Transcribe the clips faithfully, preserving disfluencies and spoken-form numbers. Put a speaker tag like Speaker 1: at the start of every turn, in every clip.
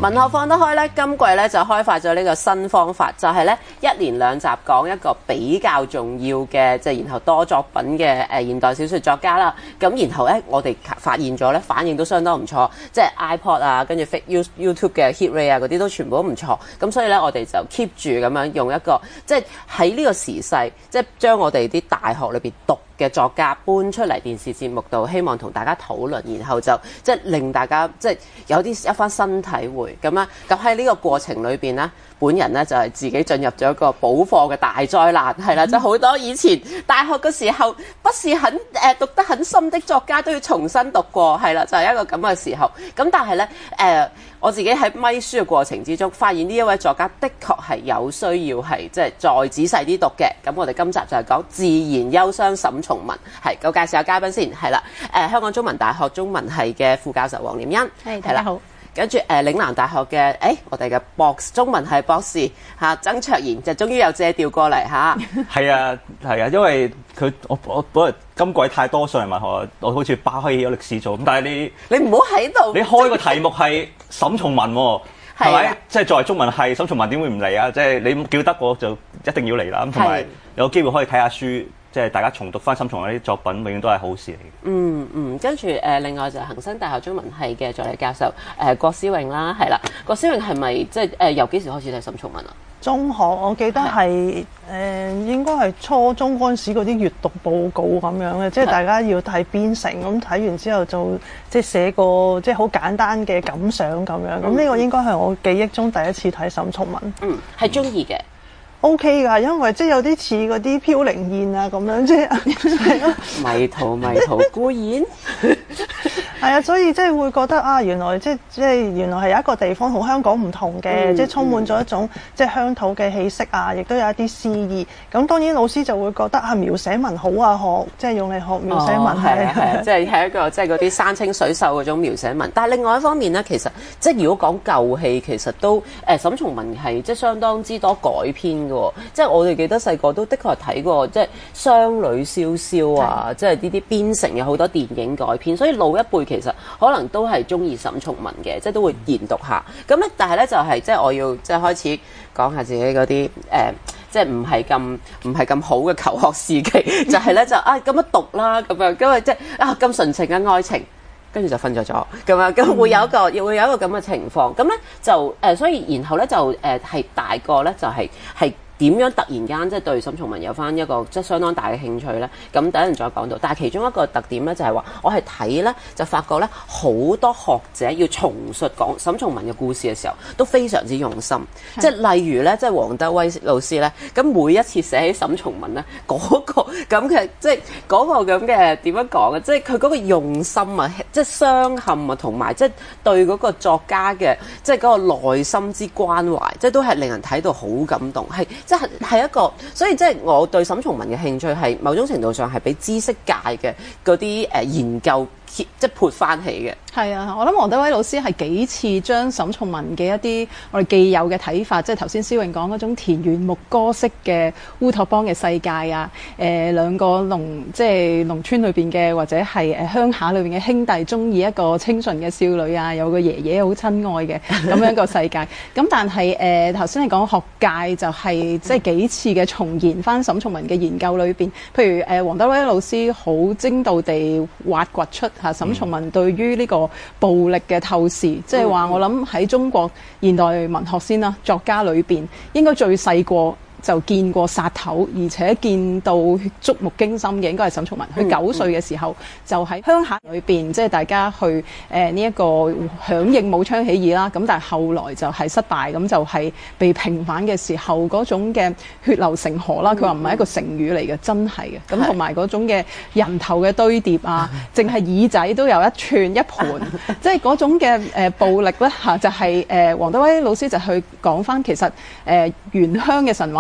Speaker 1: 文學放得開咧，今季咧就開發咗呢個新方法，就係咧一連兩集講一個比較重要嘅，即係然後多作品嘅誒現代小說作家啦。咁然後咧，我哋發現咗咧反應都相當唔錯，即係 iPod 啊，跟住 YouTube 嘅 hit rate 啊嗰啲都全部都唔錯。咁所以咧，我哋就 keep 住咁樣用一個，即係喺呢個時勢，即係將我哋啲大學裏邊讀嘅作家搬出嚟電視節目度，希望同大家討論，然後就即係令大家即係有啲一番新體會咁啦。咁喺呢個過程裏邊呢，本人呢就係、是、自己進入咗一個補課嘅大災難，係啦，即係好多以前大學嘅時候不是很誒、呃、讀得很深的作家都要重新讀過，係啦，就係、是、一個咁嘅時候。咁但係呢，誒、呃，我自己喺咪書嘅過程之中，發現呢一位作家的確係有需要係即係再仔細啲讀嘅。咁我哋今集就係講自然憂傷沈從文，係我介紹下嘉賓先，係啦，誒、呃、香港中文大學中文系嘅副教授黃念欣，
Speaker 2: 係大家好。
Speaker 1: 跟住誒嶺南大學嘅誒我哋嘅博中文系博士嚇、啊、曾卓然就終於又借調過嚟嚇。
Speaker 3: 係啊係啊，因為佢我我本來今季太多上文學，我好似巴開咗歷史做，咁但係你
Speaker 1: 你唔好喺度，
Speaker 3: 你開個題目係沈從文喎，係咪？即係作為中文系，沈從文點會唔嚟啊？即係你叫得我就一定要嚟啦。咁同埋有機會可以睇下書。即係大家重讀翻沈從文啲作品，永遠都係好事嚟嘅。
Speaker 1: 嗯嗯，跟住誒，另外就係恒生大學中文系嘅助理教授誒、呃、郭思穎啦，係啦，郭思穎係咪即係誒由幾時開始睇沈從文啊？
Speaker 2: 中學我記得係誒、呃、應該係初中嗰陣時嗰啲閱讀報告咁樣嘅，即係大家要睇編成咁，睇完之後就即係寫個即係好簡單嘅感想咁樣。咁呢、嗯、個應該係我記憶中第一次睇沈從文。嗯，
Speaker 1: 係中意嘅。
Speaker 2: O K 㗎，因為即係有啲似嗰啲飄零燕啊咁樣啫，係咯。
Speaker 1: 迷途迷途孤燕，
Speaker 2: 係啊，所以即係會覺得啊，原來即係即係原來係有一個地方同香港唔同嘅，嗯、即係充滿咗一種、嗯、即係鄉土嘅氣息啊，亦都有一啲詩意。咁當然老師就會覺得啊，描寫文好啊，學即係用嚟學描寫文係
Speaker 1: 係、哦、即係係一個即係嗰啲山清水秀嗰種描寫文。但係另外一方面咧，其實即係如果講舊戲，其實都誒、呃、沈從文係即係相當之多改編。即係我哋記得細個都的確係睇過，即係《商女蕭蕭》啊，的即係呢啲編成有好多電影改編，所以老一輩其實可能都係中意沈從文嘅，即係都會研讀下。咁咧，但係咧就係、是、即係我要即係開始講下自己嗰啲誒，即係唔係咁唔係咁好嘅求學時期，就係、是、咧就啊咁樣讀啦，咁樣因為即係啊咁純情嘅愛情。跟住就分咗咗，咁啊，咁會有一個，又會有一個咁嘅情況，咁咧就誒、呃，所以然後咧就誒係、呃、大個咧就係、是、係。點樣突然間即係對沈從文有翻一個即係相當大嘅興趣咧？咁等陣再講到。但係其中一個特點咧就係話，我係睇咧就發覺咧好多學者要重述講沈從文嘅故事嘅時候，都非常之用心。即係例如咧，即係黃德威老師咧，咁每一次寫起沈從文咧，嗰、那個咁嘅即係嗰個咁嘅點樣講啊？即係佢嗰個用心啊，即係傷痕啊，同埋即係對嗰個作家嘅即係嗰個內心之關懷，即係都係令人睇到好感動，係。即係係一個，所以即係我對沈從文嘅興趣係某種程度上係俾知識界嘅嗰啲誒研究即係撥翻起嘅。
Speaker 4: 係啊，我諗黃德威老師係幾次將沈從文嘅一啲我哋既有嘅睇法，即係頭先思穎講嗰種田園牧歌式嘅烏托邦嘅世界啊，誒、呃、兩個農即係農村裏邊嘅或者係誒鄉下裏邊嘅兄弟中意一個清純嘅少女啊，有個爺爺好親愛嘅咁樣一個世界。咁但係誒頭先你講學界就係、是、即係幾次嘅重研翻沈從文嘅研究裏邊，譬如誒黃德威老師好精到地挖掘出嚇沈從文對於呢、這個暴力嘅透視，即係話我諗喺中國現代文學先啦，作家裏邊應該最細個就見過殺頭，而且見到觸目驚心嘅應該係沈從文。佢九歲嘅時候就喺鄉下裏邊，即係大家去誒呢一個響應武昌起義啦。咁但係後來就係失敗，咁就係被平反嘅時候嗰種嘅血流成河啦。佢話唔係一個成語嚟嘅，真係嘅。咁同埋嗰種嘅人頭嘅堆疊啊，淨係耳仔都有一串一盤，即係嗰種嘅誒暴力咧嚇，就係誒黃德威老師就去講翻其實誒原鄉嘅神話。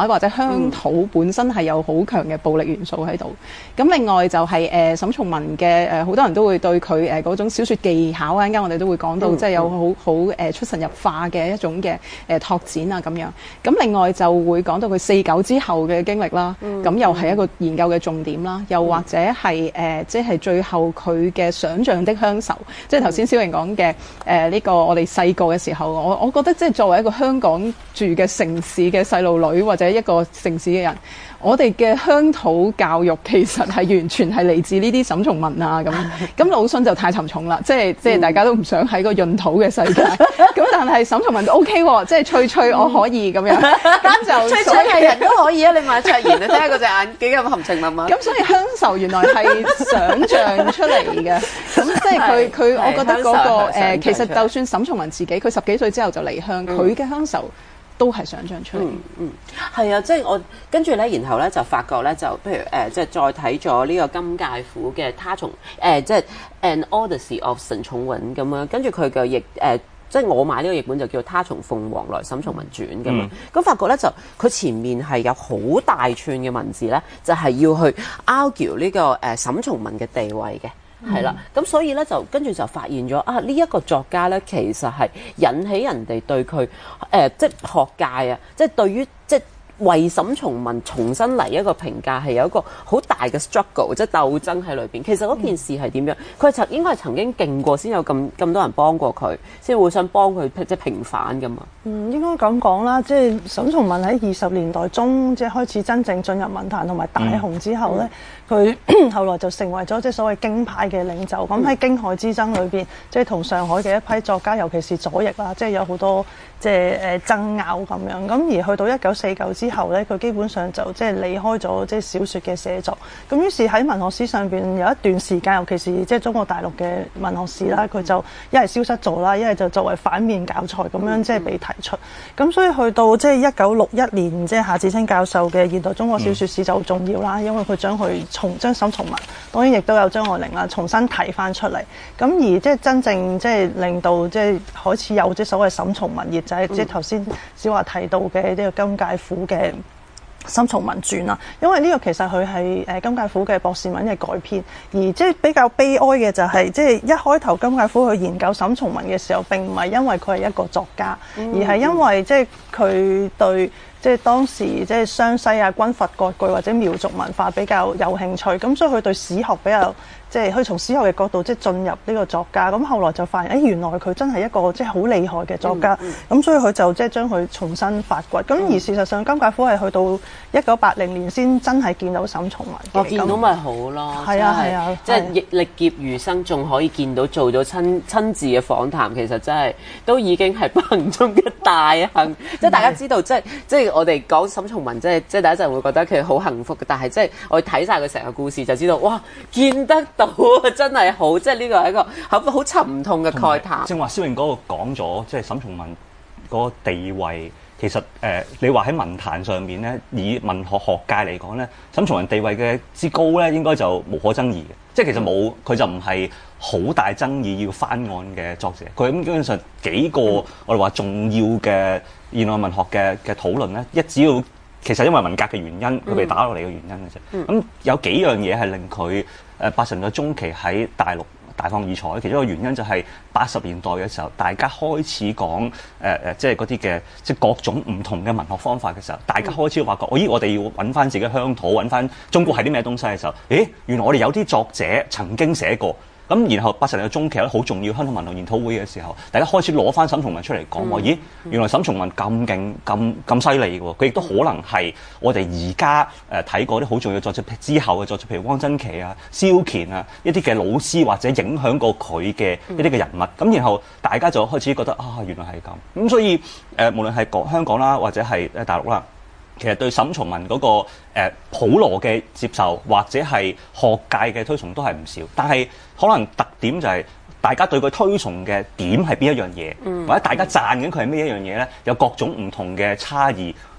Speaker 4: 或者鄉土本身係有好強嘅暴力元素喺度。咁、嗯、另外就係、是、誒、呃、沈從文嘅誒好多人都會對佢誒嗰種小説技巧啊，陣間我哋都會講到，嗯、即係有好好誒出神入化嘅一種嘅誒、呃、拓展啊咁樣。咁另外就會講到佢四九之後嘅經歷啦，咁、嗯、又係一個研究嘅重點啦。又或者係誒、呃、即係最後佢嘅想像的鄉愁，即係頭先蕭瑩講嘅誒呢個我哋細個嘅時候，我我覺得即係作為一個香港住嘅城市嘅細路女或者一個城市嘅人，我哋嘅鄉土教育其實係完全係嚟自呢啲沈從文啊咁。咁魯迅就太沉重啦，即係即係大家都唔想喺個閏土嘅世界。咁但係沈從文都 OK 喎，即係吹吹我可以咁樣。咁就
Speaker 1: 吹吹係人都可以啊！你問卓然，你睇下嗰隻眼幾咁含情脈脈。
Speaker 4: 咁所以鄉愁原來係想像出嚟嘅。咁即係佢佢，我覺得嗰、那個、呃、其實就算沈從文自己，佢十幾歲之後就離鄉，佢嘅鄉愁都係想像出嚟。
Speaker 1: 嗯嗯，係啊，即係我跟住咧，然後咧就發覺咧，就譬如誒、呃，即係再睇咗呢個金介甫嘅他從誒、呃，即係 An Odyssey of 沈從文咁樣，跟住佢嘅譯誒，即係我買呢個譯本就叫《他從鳳凰來沈從文傳》咁樣。咁、嗯、發覺咧就佢前面係有好大串嘅文字咧，就係、是、要去 argue 呢、這個誒、呃、沈從文嘅地位嘅。係啦，咁、嗯、所以咧就跟住就發現咗啊！呢、這、一個作家咧，其實係引起人哋對佢誒、呃，即係學界啊，即係對於即係為沈從文重新嚟一個評價，係有一個好大嘅 struggle，即係鬥爭喺裏邊。其實嗰件事係點樣？佢曾、嗯、應該係曾經勁過，先有咁咁多人幫過佢，先會想幫佢即係平反噶嘛。
Speaker 2: 嗯，應該咁講啦，即係沈從文喺二十年代中即係開始真正進入文壇同埋大紅之後咧，佢、嗯、後來就成為咗即係所謂京派嘅領袖。咁喺京海之爭裏邊，即係同上海嘅一批作家，尤其是左翼啦，即係有好多即係誒爭拗咁樣。咁而去到一九四九之後咧，佢基本上就即係離開咗即係小説嘅寫作。咁於是喺文學史上邊有一段時間，尤其是即係中國大陸嘅文學史啦，佢就一係消失咗啦，一係就作為反面教材咁樣即係被提出。咁所以去到即係一九六一年，即係夏志清教授嘅《現代中國小説史》就好重要啦，因為佢將佢重將沈從文，當然亦都有張愛玲啦，重新提翻出嚟。咁而即係真正即係令到即係開始有即係所謂沈從文熱，就係即係頭先小華提到嘅呢個金介甫嘅沈從文傳啦，因為呢個其實佢係誒金介甫嘅博士文嘅改編，而即係比較悲哀嘅就係、是、即係一開頭金介甫去研究沈從文嘅時候，並唔係因為佢係一個作家，嗯、而係因為即係佢對即係當時即係湘西啊軍閥割據或者苗族文化比較有興趣，咁所以佢對史學比較即係佢從史學嘅角度即係進入呢個作家，咁後來就發現誒、哎、原來佢真係一個即係好厲害嘅作家，咁、嗯嗯、所以佢就即係將佢重新發掘。咁、嗯、而事實上金介甫係去到一九八零年先真係見到沈從文嘅。
Speaker 1: 我見到咪好咯，
Speaker 2: 係啊係啊，
Speaker 1: 即係歷劫餘生仲可以見到做咗親親自嘅訪談，其實真係都已經係不幸中嘅大幸。即係大家知道，即係即係我哋講沈從文，即係即係第一陣會覺得佢好幸福嘅，但係即係我哋睇晒佢成個故事就知道，哇，見得到真係好，即係呢個係一個好好沉痛嘅慨嘆。
Speaker 3: 正話蕭瑩嗰個講咗，即係沈從文嗰個地位，其實誒、呃，你話喺文壇上面咧，以文學學界嚟講咧，沈從文地位嘅之高咧，應該就無可爭議嘅。即係其實冇，佢就唔係好大爭議要翻案嘅作者。佢咁基本上幾個我哋話重要嘅現代文學嘅嘅討論咧，一只要其實因為文革嘅原因，佢被打落嚟嘅原因嘅啫。咁、嗯嗯、有幾樣嘢係令佢誒八十年代中期喺大陸大放異彩，其中一個原因就係八十年代嘅時候，大家開始講誒誒，即係嗰啲嘅即係各種唔同嘅文學方法嘅時候，大家開始發覺，咦，我哋要揾翻自己鄉土，揾翻中國係啲咩東西嘅時候，誒，原來我哋有啲作者曾經寫過。咁然後八十年代中期咧，好重要香港文學研討會嘅時候，大家開始攞翻沈從文出嚟講話，咦，原來沈從文咁勁、咁咁犀利嘅喎，佢亦都可能係我哋而家誒睇過啲好重要嘅作者之後嘅作者，譬如汪曾祺啊、蕭乾啊一啲嘅老師或者影響過佢嘅一啲嘅人物。咁、嗯、然後大家就開始覺得啊，原來係咁。咁所以誒、呃，無論係講香港啦，或者係誒大陸啦。其實對沈從文嗰、那個誒、呃、普羅嘅接受，或者係學界嘅推崇都係唔少，但係可能特點就係大家對佢推崇嘅點係邊一樣嘢，嗯、或者大家讚緊佢係咩一樣嘢咧，有各種唔同嘅差異。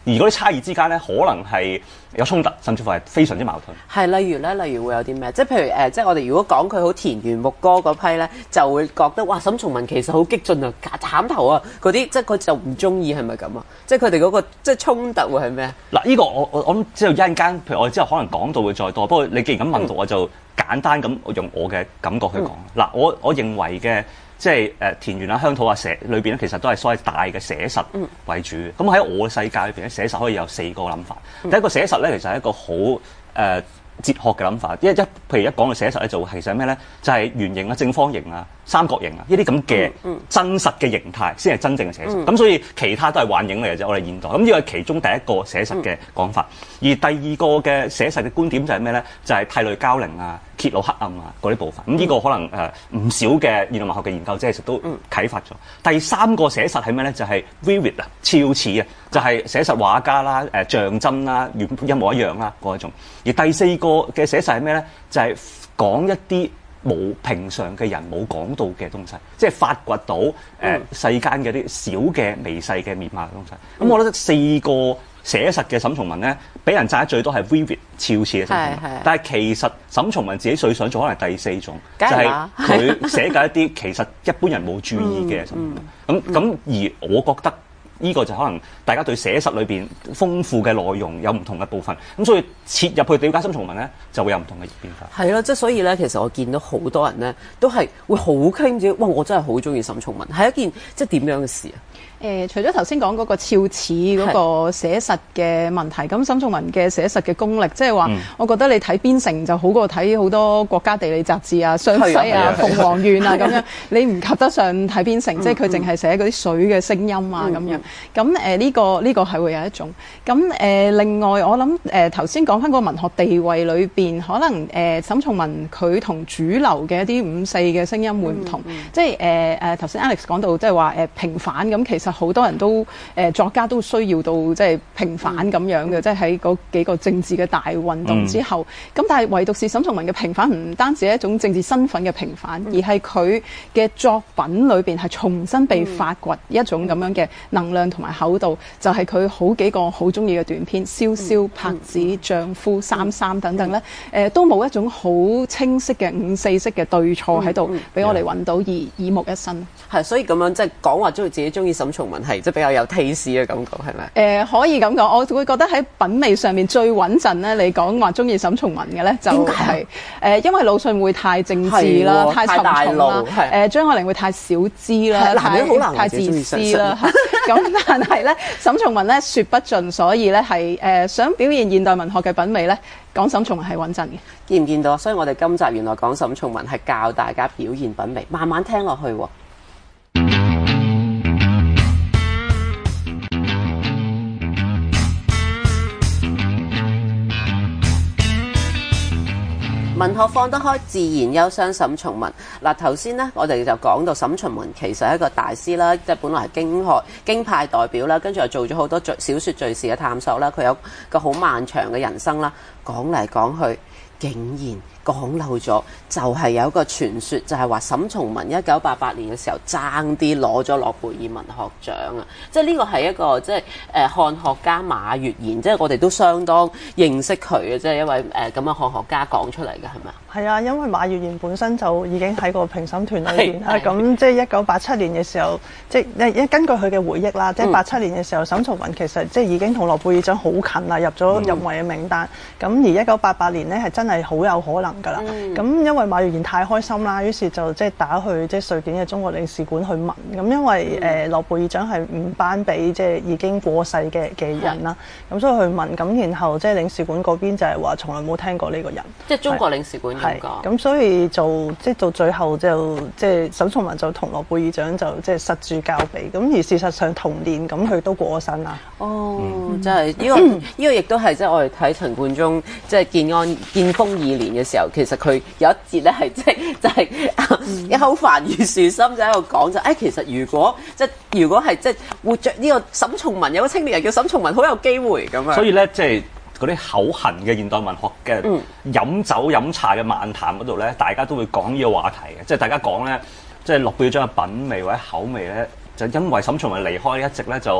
Speaker 3: 而嗰啲差異之間咧，可能係有衝突，甚至乎係非常之矛盾。
Speaker 1: 係例如咧，例如會有啲咩？即係譬如誒、呃，即係我哋如果講佢好田園牧歌嗰批咧，就會覺得哇，沈從文其實好激進啊，斬頭啊嗰啲，即係佢就唔中意係咪咁啊？即係佢哋嗰個即係衝突會係咩？
Speaker 3: 嗱，呢個我我我諗之後一陣間，譬如我哋之後可能講到會再多。不過你既然咁問到，我就簡單咁用我嘅感覺去講。嗱、嗯，我我認為嘅。即係誒田園啊、鄉土啊、寫裏邊咧，其實都係所謂大嘅寫實為主。咁喺、嗯、我嘅世界裏邊咧，寫實可以有四個諗法。嗯、第一個寫實咧，其實係一個好誒、呃、哲學嘅諗法。一一譬如一講到寫實咧，就其實係咩咧？就係、是、圓形啊、正方形啊、三角形啊，呢啲咁嘅真實嘅形態先係真正嘅寫實。咁、嗯、所以其他都係幻影嚟嘅啫。我哋現代咁呢個係其中第一個寫實嘅講法。嗯、而第二個嘅寫實嘅觀點就係咩咧？就係、是、涕淚交零啊、揭露黑暗啊嗰啲部分。咁呢、嗯、個可能誒唔、呃、少嘅現代文學嘅研究者其實都啟發咗。嗯、第三個寫實係咩咧？就係、是、vivid 啊、肖似啊，就係、是、寫實畫家啦、誒、呃、象徵啦、原一模一樣啦嗰一種。而第四個嘅寫實係咩咧？就係、是、講一啲冇平常嘅人冇講到嘅東西，即係發掘到誒、呃、世間嘅啲小嘅微細嘅面貌嘅東西。咁、嗯、我覺得四個寫實嘅沈從文咧，俾人讚得最多係 vivid 肖似嘅沈從文，但係其實沈從文自己最想做可能係第四種，就係佢寫嘅一啲其實一般人冇注意嘅沈從文。咁咁、嗯、而我覺得呢個就可能大家對寫實裏邊豐富嘅內容有唔同嘅部分，咁所以切入去了解沈從文咧，就會有唔同嘅變化。係
Speaker 1: 咯，即係所以咧，其實我見到好多人咧，都係會好傾住，哇！我真係好中意沈從文，係一件即係點樣嘅事啊？
Speaker 4: 誒、呃，除咗頭先講嗰個肖似嗰個寫實嘅問題，咁是沈從文嘅寫實嘅功力，即係話，嗯、我覺得你睇邊城就好過睇好多國家地理雜誌啊、湘西啊、鳳凰縣啊咁樣，你唔及得上睇邊城，嗯、即係佢淨係寫嗰啲水嘅聲音啊咁、嗯、樣。咁誒呢個呢、呢個係會有一種。咁誒、呃、另外我諗誒頭先講翻嗰個文學地位裏邊，可能誒、呃、沈從文佢同主流嘅一啲五四嘅聲音會唔同，嗯嗯、即係誒誒頭先 Alex 講到即係話誒平反咁，其實好多人都誒、呃、作家都需要到即係平反咁樣嘅，嗯、即係喺嗰幾個政治嘅大運動之後。咁、嗯、但係唯獨是沈從文嘅平反唔單止係一種政治身份嘅平反，嗯、而係佢嘅作品裏邊係重新被發掘一種咁樣嘅能量同埋厚度，就係、是、佢好幾個好中意嘅短篇，蕭蕭、拍子、丈夫、三三等等咧，誒、呃、都冇一種好清晰嘅五四式嘅對錯喺度俾我哋揾到，而耳目一新。係，所以咁樣即係講話中意自己中意沈從文係即係比較有 taste 嘅感覺，係咪？誒、呃、可以咁講，我會覺得喺品味上面最穩陣咧。你講話中意沈從文嘅咧，就係、是、誒、呃，因為魯迅會太政治啦，太沉重啦，誒張愛玲會太小資啦，男人好難太自私啦。咁但係咧，沈從文咧説不盡，所以咧係誒想表現現代文學嘅品味咧，講沈從文係穩陣嘅。見唔見到？所以我哋今集原來講沈從文係教大家表現品味，慢慢聽落去喎。文學放得開，自然憂傷沈從文。嗱，頭先呢，我哋就講到沈從文其實係一個大師啦，即係本來係經學經派代表啦，跟住又做咗好多小說敘事嘅探索啦。佢有個好漫長嘅人生啦，講嚟講去，竟然講漏咗，就係、是、有一個傳說，就係話沈從文一九八八年嘅時候爭啲攞咗諾貝爾文學獎啊！即係呢個係一個即係誒、呃、漢學家馬悅然，即係我哋都相當認識佢嘅，即係一位誒咁嘅漢學家講出嚟嘅，係咪啊？係啊，因為馬悅然本身就已經喺個評審團裏邊啦。咁即係一九八七年嘅時候，即係根據佢嘅回憶啦，即係八七年嘅時候，沈從文其實即係已經同諾貝爾獎好近啦，入咗入圍嘅名單。咁、嗯、而一九八八年呢，係真係好有可能㗎啦。咁、嗯、因為馬悅然太開心啦，於是就即係打去即係瑞典嘅中國領事館去問。咁因為誒、嗯呃、諾貝爾獎係唔頒俾即係已經過世嘅嘅人啦。咁、嗯、所以去問，咁然後即係領事館嗰邊就係話從來冇聽過呢個人。即係中國領事館咁講。咁所以就即係到最後就即係沈從文就同諾貝爾獎就即係失諸交臂。咁而事實上同年咁佢都過咗身啦。哦，嗯、真係呢、呢個呢、嗯、個亦都係即係我哋睇陳冠中即係建安建豐二年嘅時候，其實佢有一節咧係即係就係、是、一口飯如樹心就喺度講就誒、哎，其實如果即係如果係即係活著呢個沈從文有個青年人叫沈從文，好有機會咁樣。所以咧即係。嗰啲口痕嘅現代文學嘅飲酒飲茶嘅漫談嗰度咧，大家都會講呢個話題嘅，即係大家講咧，即係諾貝爾獎嘅品味或者口味咧，就因為沈從文離開一直咧就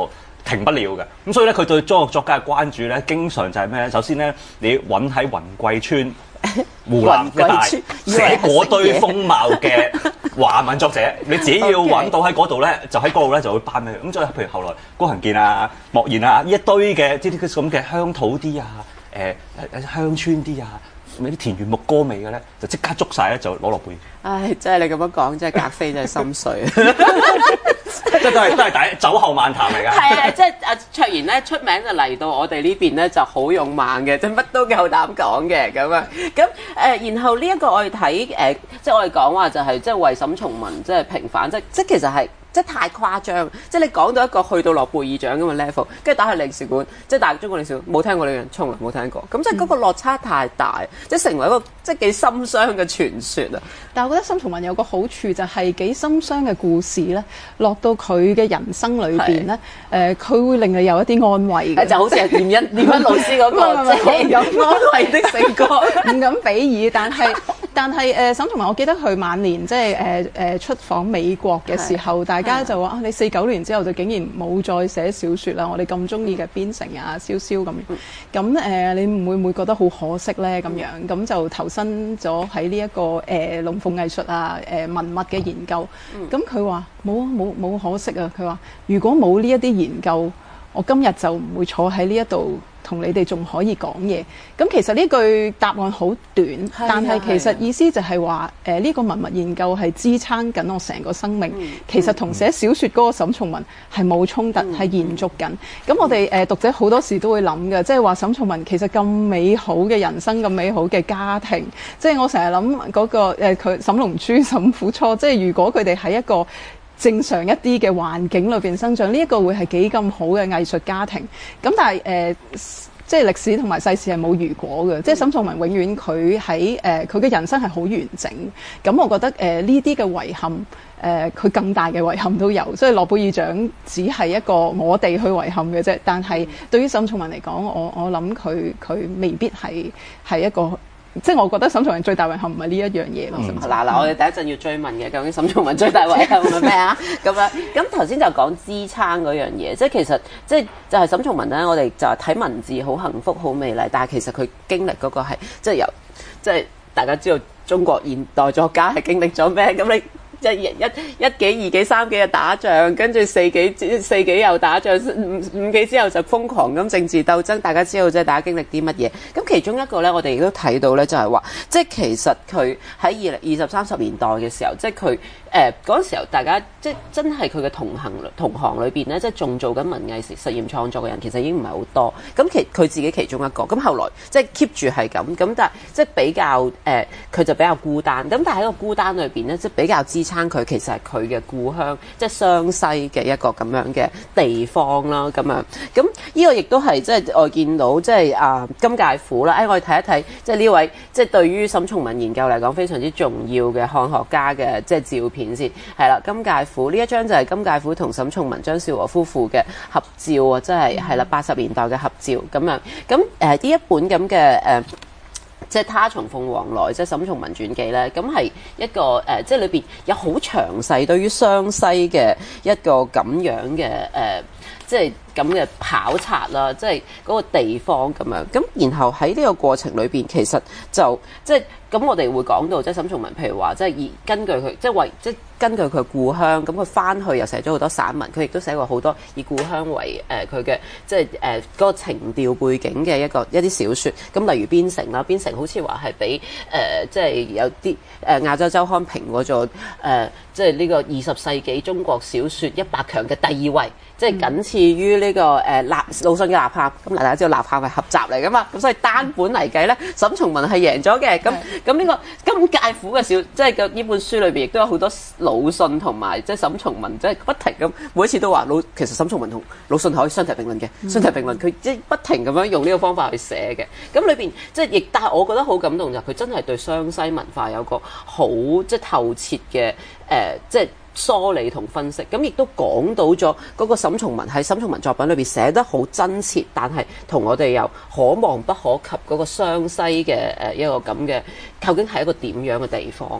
Speaker 3: 停不了嘅。咁所以咧，佢對中國作家嘅關注咧，經常就係咩咧？首先咧，你揾喺雲貴村、湖南一帶寫嗰堆風貌嘅華文作者，你自己要揾到喺嗰度咧，就喺嗰度咧就會頒俾佢。咁所以譬如後來高行健啊、莫言啊，呢一堆嘅呢啲咁嘅鄉土啲啊、誒誒鄉村啲啊。啲田園牧歌味嘅咧，就即刻捉晒咧，就攞諾貝爾。
Speaker 1: 唉，真係你咁樣講，真係格非真係心碎。
Speaker 3: 即係都係都係第酒後漫談嚟㗎。
Speaker 1: 係啊，即係阿卓然咧出名就嚟到我哋呢邊咧就好勇猛嘅，即係乜都夠膽講嘅咁樣。咁誒、呃，然後呢一個我哋睇誒，即係我哋講話就係即係為沈從文即係平反，即係即係其實係。即係太誇張，即係你講到一個去到諾貝爾獎咁嘅 level，跟住打去領事館，即係大中國領事館冇聽過呢樣，從來冇聽過。咁即係嗰個落差太大，即係成為一個即係幾心傷嘅傳說啊！
Speaker 4: 但係我覺得沈從文有個好處就係幾心傷嘅故事咧，落到佢嘅人生裏邊咧，誒佢會令你有一啲安慰嘅，
Speaker 1: 就好似係念恩念恩老師嗰個即係有安慰的性格，
Speaker 4: 唔敢比擬，但係。但係誒、呃、沈從文，我記得佢晚年即係誒誒出訪美國嘅時候，大家就話啊，你四九年之後就竟然冇再寫小説啦！我哋咁中意嘅邊城啊、蕭蕭咁，咁誒、呃、你唔會唔會覺得好可惜咧？咁樣咁就投身咗喺呢一個誒、呃、龍鳳藝術啊、誒、呃、文物嘅研究。咁佢話冇啊，冇冇可惜啊！佢話如果冇呢一啲研究，我今日就唔會坐喺呢一度。同你哋仲可以講嘢，咁其實呢句答案好短，啊、但係其實意思就係話，誒、呃、呢、這個文物研究係支撐緊我成個生命。嗯、其實同寫小説嗰個沈從文係冇衝突，係、嗯、延續緊。咁、嗯、我哋誒、呃、讀者好多時都會諗嘅，即係話沈從文其實咁美好嘅人生，咁美好嘅家庭，即係我成日諗嗰個誒佢、呃、沈龍珠、沈撫初，即係如果佢哋喺一個正常一啲嘅環境裏邊生長，呢、這、一個會係幾咁好嘅藝術家庭。咁但係誒、呃，即係歷史同埋世事係冇如果嘅。嗯、即係沈從文永遠佢喺誒佢嘅人生係好完整。咁我覺得誒呢啲嘅遺憾，誒、呃、佢更大嘅遺憾都有。所以諾貝爾獎只係一個我哋去遺憾嘅啫。但係對於沈從文嚟講，我我諗佢佢未必係係一個。即係我覺得沈從文最大遺憾唔係呢一樣嘢咯。
Speaker 1: 嗱嗱、嗯，我哋第一陣要追問嘅，究竟沈從文最大遺憾係咩啊？咁樣咁頭先就講支撐嗰樣嘢，即係其實即係就係沈從文咧。我哋就係睇文字好幸福好美麗，但係其實佢經歷嗰個係即係由即係大家知道中國現代作家係經歷咗咩？咁你。即係一一一幾二幾三幾就打仗，跟住四幾四幾又打仗，五五幾之後就瘋狂咁政治鬥爭。大家知道即係大家經歷啲乜嘢？咁其中一個咧，我哋亦都睇到咧，就係話，即係其實佢喺二二十三十年代嘅時候，即係佢誒嗰陣時候，大家即係真係佢嘅同行同行裏邊咧，即係仲做緊文藝實實驗創作嘅人，其實已經唔係好多。咁其佢自己其中一個，咁後來即係 keep 住係咁，咁但係即係比較誒，佢、呃、就比較孤單。咁但係喺個孤單裏邊咧，即係比較支撐佢，其實係佢嘅故鄉，即係湘西嘅一個咁樣嘅地方啦。咁樣咁呢個亦都係即係我見到即係啊金介甫啦。誒、哎，我哋睇一睇即係呢位即係對於沈從文研究嚟講非常之重要嘅漢學家嘅即係照片先係啦。金介甫呢一張就係金介甫同沈從文、張兆和夫婦嘅合照啊，即係係啦八十年代嘅合照咁樣。咁誒呢一本咁嘅誒。即係他從鳳凰來，即係沈從文傳記咧，咁係一個誒、呃，即係裏邊有好詳細對於湘西嘅一個咁樣嘅誒、呃，即係咁嘅考察啦，即係嗰個地方咁樣。咁然後喺呢個過程裏邊，其實就即係咁，我哋會講到即係沈從文，譬如話即係以根據佢即係為即係根據佢故鄉，咁佢翻去又寫咗好多散文，佢亦都寫過好多以故鄉為誒佢嘅即係誒嗰個情調背景嘅一個一啲小説。咁例如邊城啦，邊城好似話係俾誒即係有啲誒亞洲週刊評過咗誒，即係呢個二十世紀中國小説一百強嘅第二位，即係僅次於呢、這個誒吶魯迅嘅《吶喊》。咁大家知道《吶喊》係合集嚟噶嘛？咁所以單本嚟計咧，沈從文係贏咗嘅。咁咁呢個金介甫嘅小即係個呢本書裏邊亦都有好多魯迅同埋即係沈從文，即係不停咁每一次都話魯其實沈從文同魯迅可以相提並論嘅，相提並論佢即係不停咁樣用呢個方法去寫嘅。咁裏邊即係亦但係我覺得好感動就係佢真係對湘西文化有個好即係透徹嘅誒即係。梳理同分析，咁亦都講到咗嗰個沈從文喺沈從文作品裏邊寫得好真切，但係同我哋又可望不可及嗰個湘西嘅誒一個咁嘅，究竟係一個點樣嘅地方咯？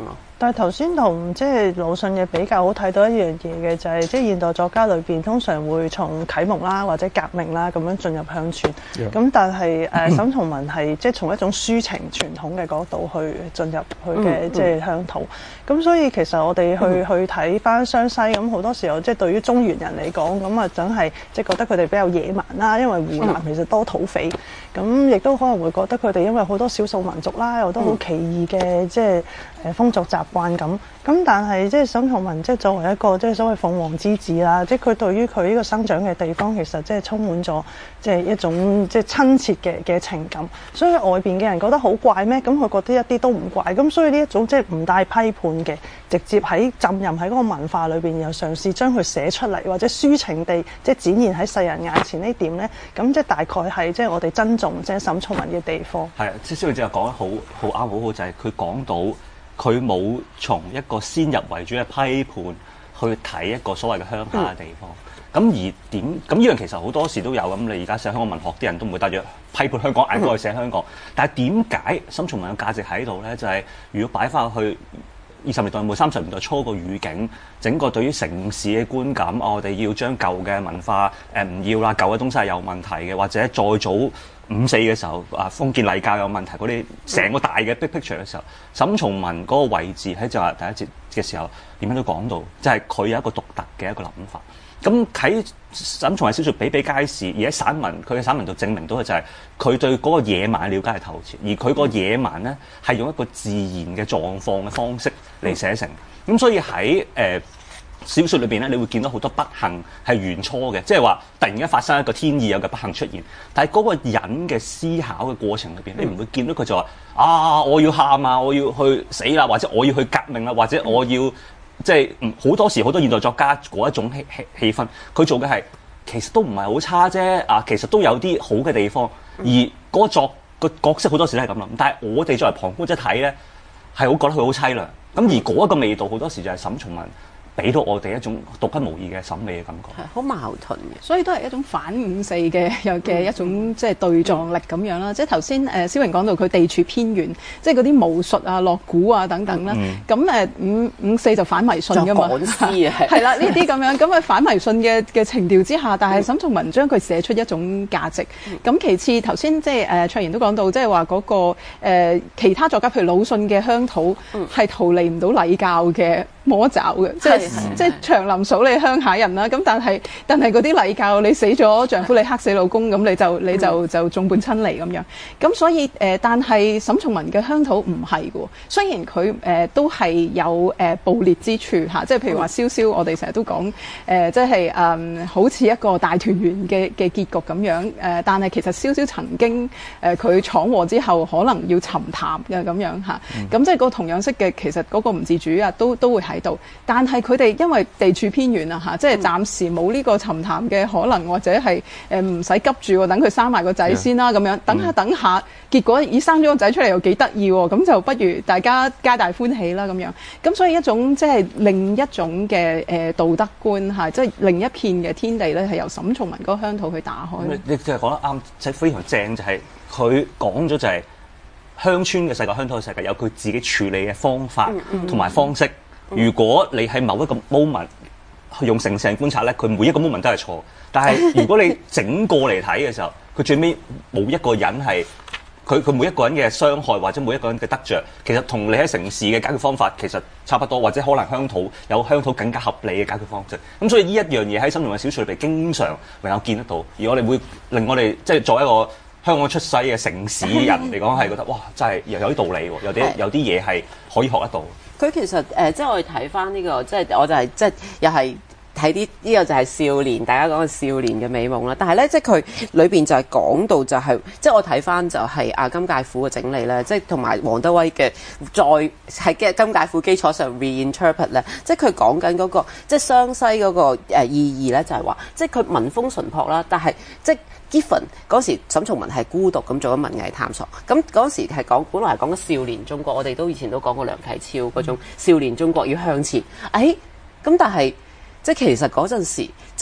Speaker 2: 但係頭先同即係魯迅嘅比較好睇到一樣嘢嘅就係、是、即係現代作家裏邊通常會從啟蒙啦或者革命啦咁樣進入鄉村，咁 Yeah. 但係誒、呃、沈從文係即係從一種抒情傳統嘅角度去進入佢嘅即係鄉土，咁所以其實我哋去、mm. 去睇翻湘西咁好多時候即係對於中原人嚟講咁啊，真係即係覺得佢哋比較野蠻啦，因為湖南其實多土匪，咁亦都可能會覺得佢哋因為好多少數民族啦，有好多好奇異嘅即係誒風俗習慣咁，咁但係即係沈從文即係作為一個即係所謂鳳凰之子啦，即係佢對於佢呢個生長嘅地方其實即係充滿咗即係一種即係親切嘅嘅情感，所以外邊嘅人覺得好怪咩？咁佢覺得一啲都唔怪，咁所以呢一種即係唔帶批判嘅，直接喺浸淫喺嗰個文化裏邊，又嘗試將佢寫出嚟，或者抒情地即係展現喺世人眼前呢點咧，咁即係大概係即係我哋珍重即係沈從文嘅地方。係啊，
Speaker 3: 即係蕭永正講得好好啱，好好就係佢講到。佢冇從一個先入為主嘅批判去睇一個所謂嘅鄉下嘅地方，咁、嗯、而點咁呢樣其實好多時都有咁。你而家寫香港文學啲人都唔會帶住批判香港眼光去寫香港，嗯、但係點解沈從文嘅價值喺度咧？就係、是、如果擺翻去二十年代末三十年代初個語境，整個對於城市嘅觀感，哦、我哋要將舊嘅文化誒唔要啦，舊嘅東西係有問題嘅，或者再早。五四嘅時候，啊封建禮教有問題，嗰啲成個大嘅 big picture 嘅時候，沈從文嗰個位置喺就係第一節嘅時候，點樣都講到，就係、是、佢有一個獨特嘅一個諗法。咁喺沈從文小説比比皆是，而喺散文佢嘅散文度證明到嘅就係佢對嗰個野蠻了解係透徹，而佢個野蠻咧係用一個自然嘅狀況嘅方式嚟寫成。咁所以喺誒。呃小説裏邊咧，你會見到好多不幸係原初嘅，即係話突然間發生一個天意有嘅不幸出現。但係嗰個人嘅思考嘅過程裏邊，你唔會見到佢就話啊，我要喊啊，我要去死啦，或者我要去革命啦，或者我要即係好多時好多現代作家嗰一種氣氣氣氛，佢做嘅係其實都唔係好差啫啊，其實都有啲好嘅地方。而嗰個作個角色好多時都係咁諗，但係我哋作為旁觀者睇咧，係好覺得佢好凄涼。咁而嗰一個味道好多時就係沈從文俾到我哋一種獨一無二嘅審美嘅感覺，係
Speaker 1: 好矛盾嘅，
Speaker 4: 所以都係一種反五四嘅有嘅一種即係對撞力咁樣啦。即係頭先誒蕭榮講到佢地處偏遠，即係嗰啲巫術啊、落蠱啊等等啦。咁誒、嗯、五五四就反迷信㗎嘛，係啦呢啲咁樣。咁啊反迷信嘅嘅情調之下，但係沈從文將佢寫出一種價值。咁其次頭先即係誒卓然都講到，即係話嗰個、呃、其他作家譬如魯迅嘅鄉土係逃離唔到禮教嘅魔爪嘅，即係。即係長林數你鄉下人啦，咁但係但係嗰啲禮教，你死咗丈夫，你克死老公，咁你就你就就眾叛親離咁樣。咁所以誒、呃，但係沈從文嘅鄉土唔係嘅，雖然佢誒、呃、都係有誒、呃、暴烈之處嚇，即係譬如話蕭蕭，我哋成日都講誒、呃，即係誒、呃、好似一個大團圓嘅嘅結局咁樣誒、呃，但係其實蕭蕭曾經誒佢闖禍之後，可能要沉潭嘅咁樣嚇，咁、嗯、即係個同樣式嘅，其實嗰個唔自主啊，都都會喺度，但係佢哋因為地處偏遠啊嚇，即係暫時冇呢個沉潭嘅可能，或者係誒唔使急住，等佢生埋個仔先啦咁樣，等下等下，結果已生咗個仔出嚟又幾得意喎，咁就不如大家皆大歡喜啦咁樣。咁所以一種即係另一種嘅誒道德觀嚇，即係另一片嘅天地咧，係由沈從文嗰個鄉土去打開。
Speaker 3: 你你就係講得啱，即係非常正，就係佢講咗就係鄉村嘅世界、鄉土嘅世界有佢自己處理嘅方法同埋方式。如果你喺某一個 moment 去用成成觀察咧，佢每一個 moment 都係錯。但係如果你整個嚟睇嘅時候，佢最尾冇一個人係佢佢每一個人嘅傷害或者每一個人嘅得着，其實同你喺城市嘅解決方法其實差不多，或者可能鄉土有鄉土更加合理嘅解決方式。咁所以呢一樣嘢喺沈從文小説裏邊經常能夠見得到，而我哋會令我哋即係作為一個香港出世嘅城市人嚟講係覺得哇，真係又有啲道理喎，有啲有啲嘢係可以學得到。
Speaker 1: 佢其實誒、呃，即係我哋睇翻呢個，即係我就係、是、即係又係睇啲呢個就係少年，大家講嘅少年嘅美夢啦。但係咧，即係佢裏邊就係講到就係、是，即係我睇翻就係阿金介虎嘅整理咧，即係同埋王德威嘅再喺嘅金介虎基礎上 reinterpret 咧，即係佢講緊嗰個即係湘西嗰個誒意義咧，就係、是、話，即係佢民風淳樸啦，但係即係。Giffen 嗰時沈從文係孤獨咁做咗文藝探索，咁嗰時係講本來係講緊少年中國，我哋都以前都講過梁啟超嗰種少年中國要向前，誒咁但係即係其實嗰陣時就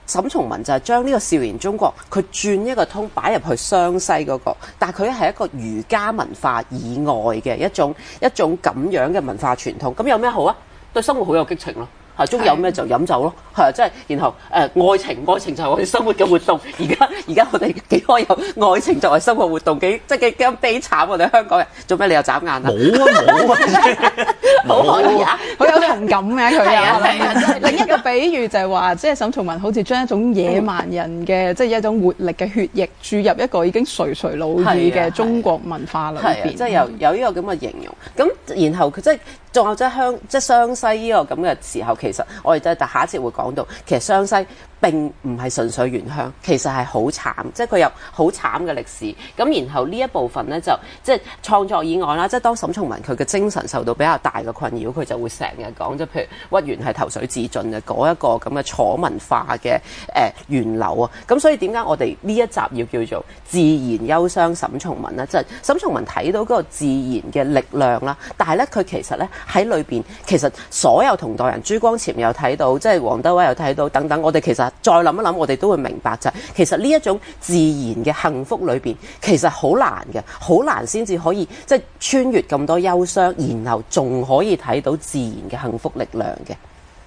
Speaker 1: 沈從文就係將呢個少年中國佢轉一個通擺入去湘西嗰、那個，但係佢係一個儒家文化以外嘅一種一種咁樣嘅文化傳統。咁有咩好啊？對生活好有激情咯。係中意飲咩就飲酒咯，係啊，即係然後誒、呃、愛情，愛情就係我哋生活嘅活動。而家而家我哋幾可有愛情作為生活活動，幾即係幾咁悲慘。我哋香港人做咩？你又眨眼啊？
Speaker 3: 冇啊冇啊，
Speaker 1: 好可以啊！
Speaker 4: 好有同感嘅佢
Speaker 1: 係啊
Speaker 4: 啊。
Speaker 1: 係啊
Speaker 4: 另一個比喻就係話，即係沈從文好似將一種野蠻人嘅，即係一種活力嘅血液注入一個已經垂垂老矣嘅中國文化裏邊，
Speaker 1: 即係有有呢個咁嘅形容。咁然後佢即係。仲有即係湘即係湘西呢個咁嘅時候，其實我哋就係下一節會講到，其實湘西並唔係純粹原鄉，其實係好慘，即係佢有好慘嘅歷史。咁然後呢一部分呢，就即係創作以外啦，即係當沈從文佢嘅精神受到比較大嘅困擾，佢就會成日講，即係譬如屈原係投水自盡嘅嗰一個咁嘅楚文化嘅誒、呃、源流啊。咁所以點解我哋呢一集要叫做自然憂傷沈從文呢？即係沈從文睇到嗰個自然嘅力量啦，但係咧佢其實咧。喺裏邊，其實所有同代人，朱光潛又睇到，即係王德威又睇到等等。我哋其實再諗一諗，我哋都會明白就係、是，其實呢一種自然嘅幸福裏邊，其實好難嘅，好難先至可以即係穿越咁多憂傷，然後仲可以睇到自然嘅幸福力量嘅。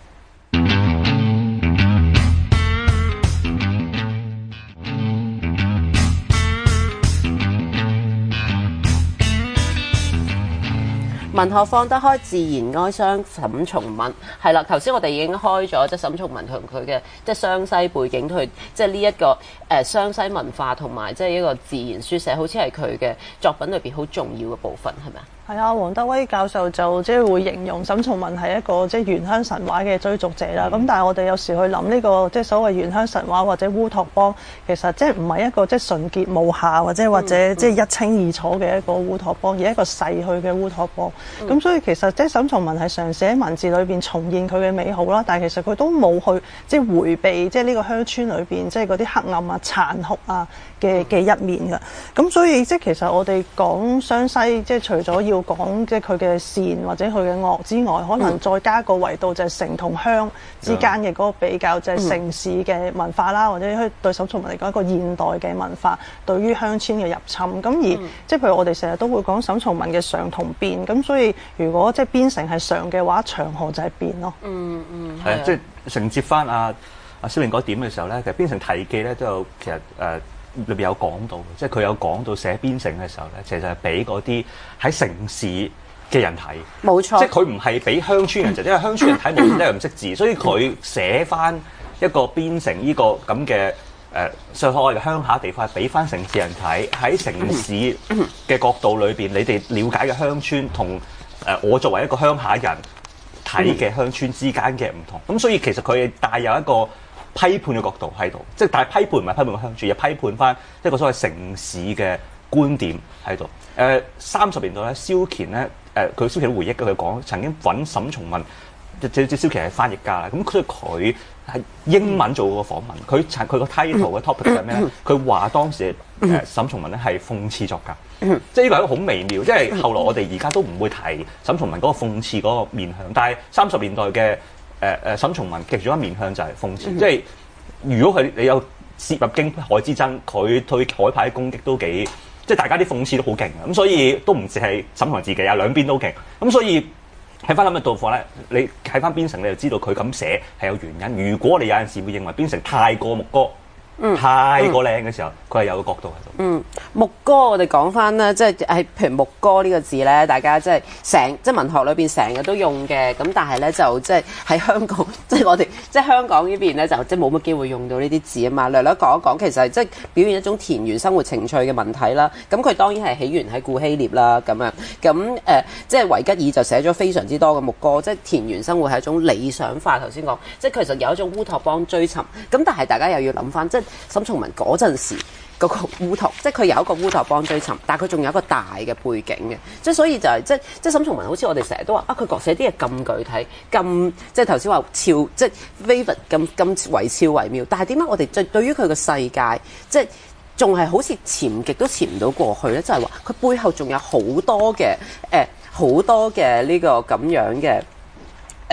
Speaker 1: 文學放得開，自然哀傷沈從文係啦。頭先我哋已經開咗，即係沈從文同佢嘅即係湘西背景，佢即係呢一個誒、呃、湘西文化同埋即係一個自然書寫，好似係佢嘅作品裏邊好重要嘅部分，係咪啊？
Speaker 2: 係啊，王德威教授就即係會形容沈從文係一個即係原鄉神話嘅追逐者啦。咁、嗯、但係我哋有時去諗呢、這個即係所謂原鄉神話或者烏托邦，其實即係唔係一個即係純潔無瑕或者或者即係一清二楚嘅一個烏托邦，而係一個逝去嘅烏托邦。咁、嗯、所以其實即係沈從文係嘗試喺文字裏邊重現佢嘅美好啦，但係其實佢都冇去即係迴避即係呢個鄉村裏邊即係嗰啲黑暗啊、殘酷啊嘅嘅一面嘅。咁所以即係其實我哋講湘西，即係除咗要講即係佢嘅善或者佢嘅惡之外，可能再加個維度就係城同鄉之間嘅嗰個比較，就係城市嘅文化啦，或者對沈從文嚟講一個現代嘅文化對於鄉村嘅入侵。咁而即係譬如我哋成日都會講沈從文嘅常同變，咁所以如果即係邊城係常嘅話，長河就係變咯。
Speaker 1: 嗯嗯，
Speaker 3: 係啊，即係承接翻阿阿蕭瑩嗰點嘅時候咧，其實邊城題記咧都有其實誒。呃裏邊有講到，即係佢有講到寫邊城嘅時候咧，其實係俾嗰啲喺城市嘅人睇，
Speaker 1: 冇錯。
Speaker 3: 即係佢唔係俾鄉村人，就因為鄉村人睇冇，因為唔識字，所以佢寫翻一個邊城呢個咁嘅誒所謂嘅鄉下地方，俾翻城市人睇。喺城市嘅角度裏邊，你哋了解嘅鄉村同誒我作為一個鄉下人睇嘅鄉村之間嘅唔同。咁所以其實佢帶有一個批判嘅角度喺度，即係但係批判唔係批判個鄉村，而係批判翻一個所謂城市嘅觀點喺度。誒三十年代咧，蕭乾咧誒佢蕭乾回憶嘅，佢講曾經揾沈從文，即即即蕭乾係翻譯家啦。咁所以佢係英文做過訪問，佢佢個 title 嘅 topic 係咩咧？佢話當時誒沈從文咧係諷刺作家，即係呢個係一個好微妙，即係後來我哋而家都唔會提沈從文嗰個諷刺嗰個面向，但係三十年代嘅。誒誒、呃，沈從文其中一面向就係諷刺，嗯、即係如果佢你有涉入京海之爭，佢對海派攻擊都幾，即係大家啲諷刺都好勁嘅，咁所以都唔止係沈從文自己啊，兩邊都勁，咁所以喺翻咁嘅道貨咧，你睇翻邊城你就知道佢咁寫係有原因。如果你有陣時會認為邊城太過牧歌，嗯、太過靚嘅時候，佢係、嗯、有個角度喺度。嗯，
Speaker 1: 牧歌我哋講翻啦，即係係譬如牧歌呢個字咧，大家即係成即係文學裏邊成日都用嘅，咁但係咧就即係喺香港，即係我哋即係香港呢邊咧就即係冇乜機會用到呢啲字啊嘛。略略講一講，其實係即係表現一種田園生活情趣嘅問題啦。咁佢當然係起源喺古希臘啦，咁樣咁誒、呃，即係維吉爾就寫咗非常之多嘅牧歌，即係田園生活係一種理想化。頭先講，即係其實有一種烏托邦追尋，咁但係大家又要諗翻，即係沈從文嗰陣時。嗰個烏托，即係佢有一個烏托邦追尋，但係佢仲有一個大嘅背景嘅，即係所以就係、是、即係即係沈從文，好似我哋成日都話啊，佢講寫啲嘢咁具體，咁即係頭先話俏，即係 vivid 咁咁惟俏惟妙，但係點解我哋對對於佢嘅世界，即係仲係好似潛極都潛唔到過去咧？就係話佢背後仲有好多嘅誒，好、呃、多嘅呢個咁樣嘅誒。呃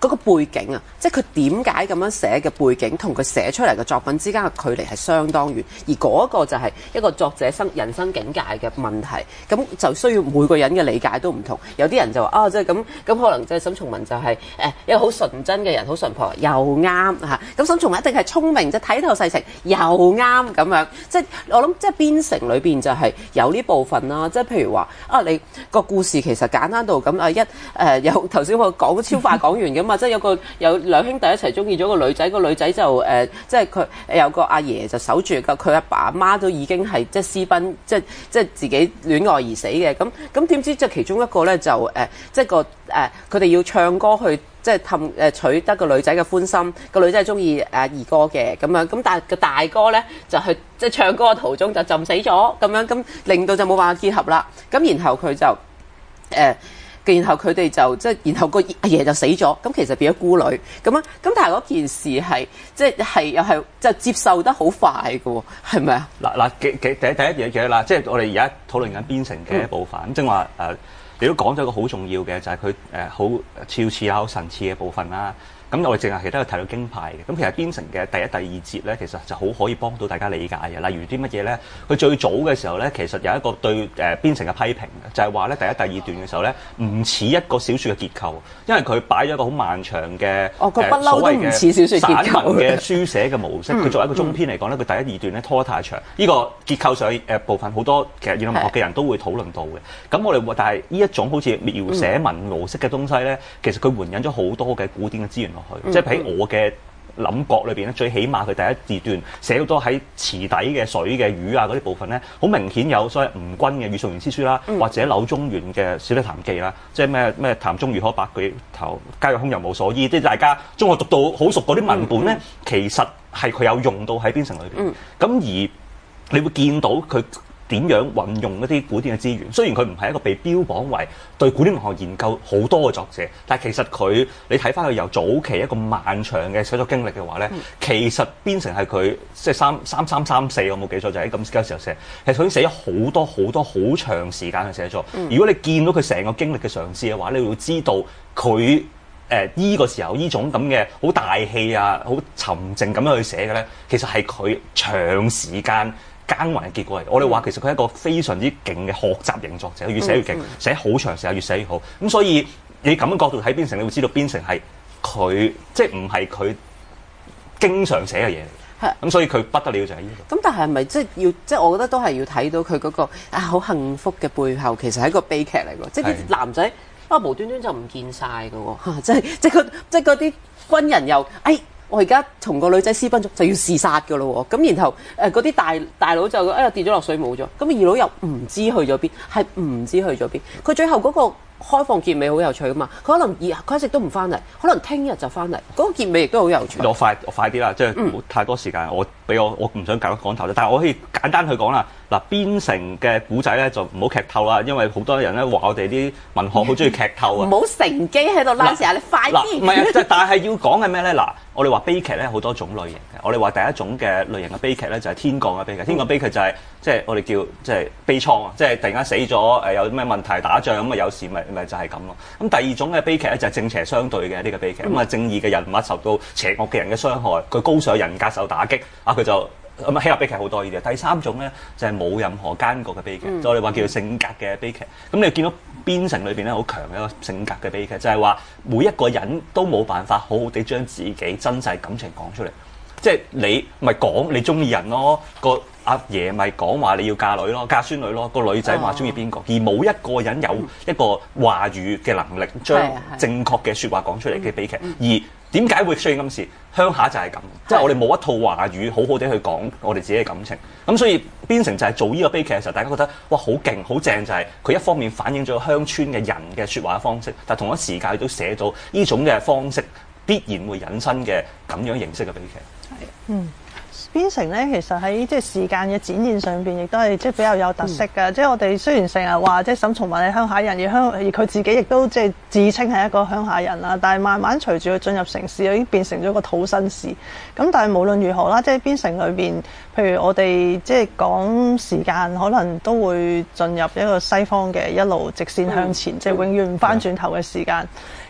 Speaker 1: 嗰個背景啊，即係佢點解咁樣寫嘅背景同佢寫出嚟嘅作品之間嘅距離係相當遠，而嗰個就係一個作者生人生境界嘅問題，咁就需要每個人嘅理解都唔同。有啲人就話啊，即係咁咁可能即係沈從文就係、是、誒、呃、一個好純真嘅人，好純樸又啱嚇。咁沈從文一定係聰明，即係睇透世情又啱咁樣。即係我諗，即係邊城裏邊就係有呢部分啦。即係譬如話啊，你個故事其實簡單到咁啊，一誒、呃、有頭先我講超快講完嘅嘛，即係有個有兩兄弟一齊中意咗個女仔，個女仔就誒、呃、即係佢有個阿爺就守住個佢阿爸阿媽都已經係即係私奔，即係即係自己戀愛而死嘅。咁咁點知即係其中一個咧就誒、呃、即係個誒佢哋要唱歌去即係氹誒取得個女仔嘅歡心，個女仔係中意誒二哥嘅咁樣，咁但係個大哥咧就去即係唱歌嘅途中就浸死咗咁樣，咁令到就冇辦法結合啦。咁然後佢就誒。呃然後佢哋就即係，然後個阿爺就死咗，咁其實變咗孤女咁樣。咁但係嗰件事係即係係又係就接受得好快嘅喎，係咪啊？
Speaker 3: 嗱嗱，第第第一嘢嘅啦，即係我哋而家討論緊邊城嘅一部分。咁即係話誒，你都講咗一個好重要嘅，就係佢誒好肖似啊、好神似嘅部分啦。咁我哋淨係其實都有睇到經派嘅，咁其實邊城嘅第一、第二節咧，其實就好可以幫到大家理解嘅。例如啲乜嘢咧？佢最早嘅時候咧，其實有一個對誒邊城嘅批評嘅，就係話咧第一、第二段嘅時候咧，唔似一個小説嘅結構，因為佢擺咗一個好漫長嘅
Speaker 1: 哦，佢不嬲都唔似小説結構
Speaker 3: 散文嘅書寫嘅模式。佢、嗯、作為一個中篇嚟講咧，佢第一、二段咧拖得太長，呢、呢個結構上誒部分好多其實現代文學嘅人都會討論到嘅。咁我哋但係呢一種好似描寫文模式嘅東西咧，其實佢援引咗好多嘅古典嘅資源落去，嗯、即係譬如我。我嘅諗覺裏邊咧，最起碼佢第一二段寫好多喺池底嘅水嘅魚啊嗰啲部分咧，好明顯有所謂吳君嘅《御宋元詩書》啦，或者柳宗元嘅《小瀝談記》啦，即係咩咩潭中魚可百舉頭，家有空又無所依，即係大家中學讀到好熟嗰啲文本咧，嗯、其實係佢有用到喺邊城裏邊。咁、嗯、而你會見到佢點樣運用一啲古典嘅資源？雖然佢唔係一個被標榜為對古典文學研究好多嘅作者，但係其實佢你睇翻佢由早期一個漫長嘅寫作經歷嘅話咧，嗯、其實邊城係佢即係三三三三四，我冇記錯就喺咁嗰時候寫，其實佢已經寫咗好多好多好長時間嘅寫作。嗯、如果你見到佢成個經歷嘅嘗試嘅話，你會知道佢誒依個時候呢種咁嘅好大氣啊、好沉靜咁樣去寫嘅咧，其實係佢長時間耕耘嘅結果嚟，我哋話其實佢係一個非常之勁嘅學習型作者，越寫越勁，寫好長時間越寫越好。咁所以你咁嘅角度睇邊城，你會知道邊城係佢即係唔係佢經常寫嘅嘢嚟。係咁，所以佢不得了就係呢個。咁
Speaker 1: 但係咪即係要即係我覺得都係要睇到佢嗰個啊好幸福嘅背後，其實係一個悲劇嚟㗎。即係啲男仔啊無端端就唔見晒㗎喎，即係即係佢即係嗰啲軍人又哎。我而家同個女仔私奔咗，就要自殺㗎咯喎！咁然後誒嗰啲大大佬就哎呀跌咗落水冇咗，咁二佬又唔知去咗邊，係唔知去咗邊。佢最後嗰個開放結尾好有趣㗎嘛！佢可能而佢一直都唔翻嚟，可能聽日就翻嚟。嗰、嗰個結尾亦都好有趣。
Speaker 3: 我快我快啲啦，即係冇太多時間，嗯、我俾我我唔想搞講頭啫。但係我可以簡單去講啦。嗱，邊城嘅古仔咧就唔好劇透啦，因為好多人咧話我哋啲文學好中意劇透啊。
Speaker 1: 唔好乘機喺度拉時啊！你快啲。
Speaker 3: 唔係啊，但係要講係咩咧？嗱，我哋話悲劇咧好多種類型嘅。我哋話第一種嘅類型嘅悲劇咧就係天降嘅悲劇。天降悲劇就係即係我哋叫即係悲愴啊，即係突然間死咗誒，有咩問題打仗咁啊，有時咪咪就係咁咯。咁第二種嘅悲劇咧就係正邪相對嘅呢個悲劇。咁啊，正義嘅人物受到邪惡嘅人嘅傷害，佢高尚人格受打擊啊，佢就。咁啊，希臘悲劇好多呢啲。第三種咧就係、是、冇任何奸角嘅悲劇，嗯、就我哋話叫做性格嘅悲劇。咁你見到邊城裏邊咧好強嘅一個性格嘅悲劇，就係、是、話每一個人都冇辦法好好地將自己真實感情講出嚟。即係你咪講你中意人咯，個阿爺咪講話你要嫁女咯，嫁孫女咯，個女仔話中意邊個，而冇一個人有一個話語嘅能力將正確嘅説話講出嚟嘅悲劇。嗯、而點解會出現咁事？鄉下就係咁，即係的我哋冇一套話語好好地去講我哋自己嘅感情。咁所以邊城就係做呢個悲劇嘅時候，大家覺得哇好勁好正，就係、是、佢一方面反映咗鄉村嘅人嘅説話嘅方式，但同一時間亦都寫到呢種嘅方式必然會引申嘅咁樣形式嘅悲劇。係，
Speaker 2: 嗯。邊城咧，其實喺即係時間嘅展現上邊，亦都係即係比較有特色嘅。嗯、即係我哋雖然成日話即係沈從文係鄉下人，而鄉而佢自己亦都即係自稱係一個鄉下人啦。但係慢慢隨住佢進入城市，已經變成咗一個土紳士。咁但係無論如何啦，即係邊城裏邊，譬如我哋即係講時間，可能都會進入一個西方嘅一路直線向前，嗯、即係永遠唔翻轉頭嘅時間。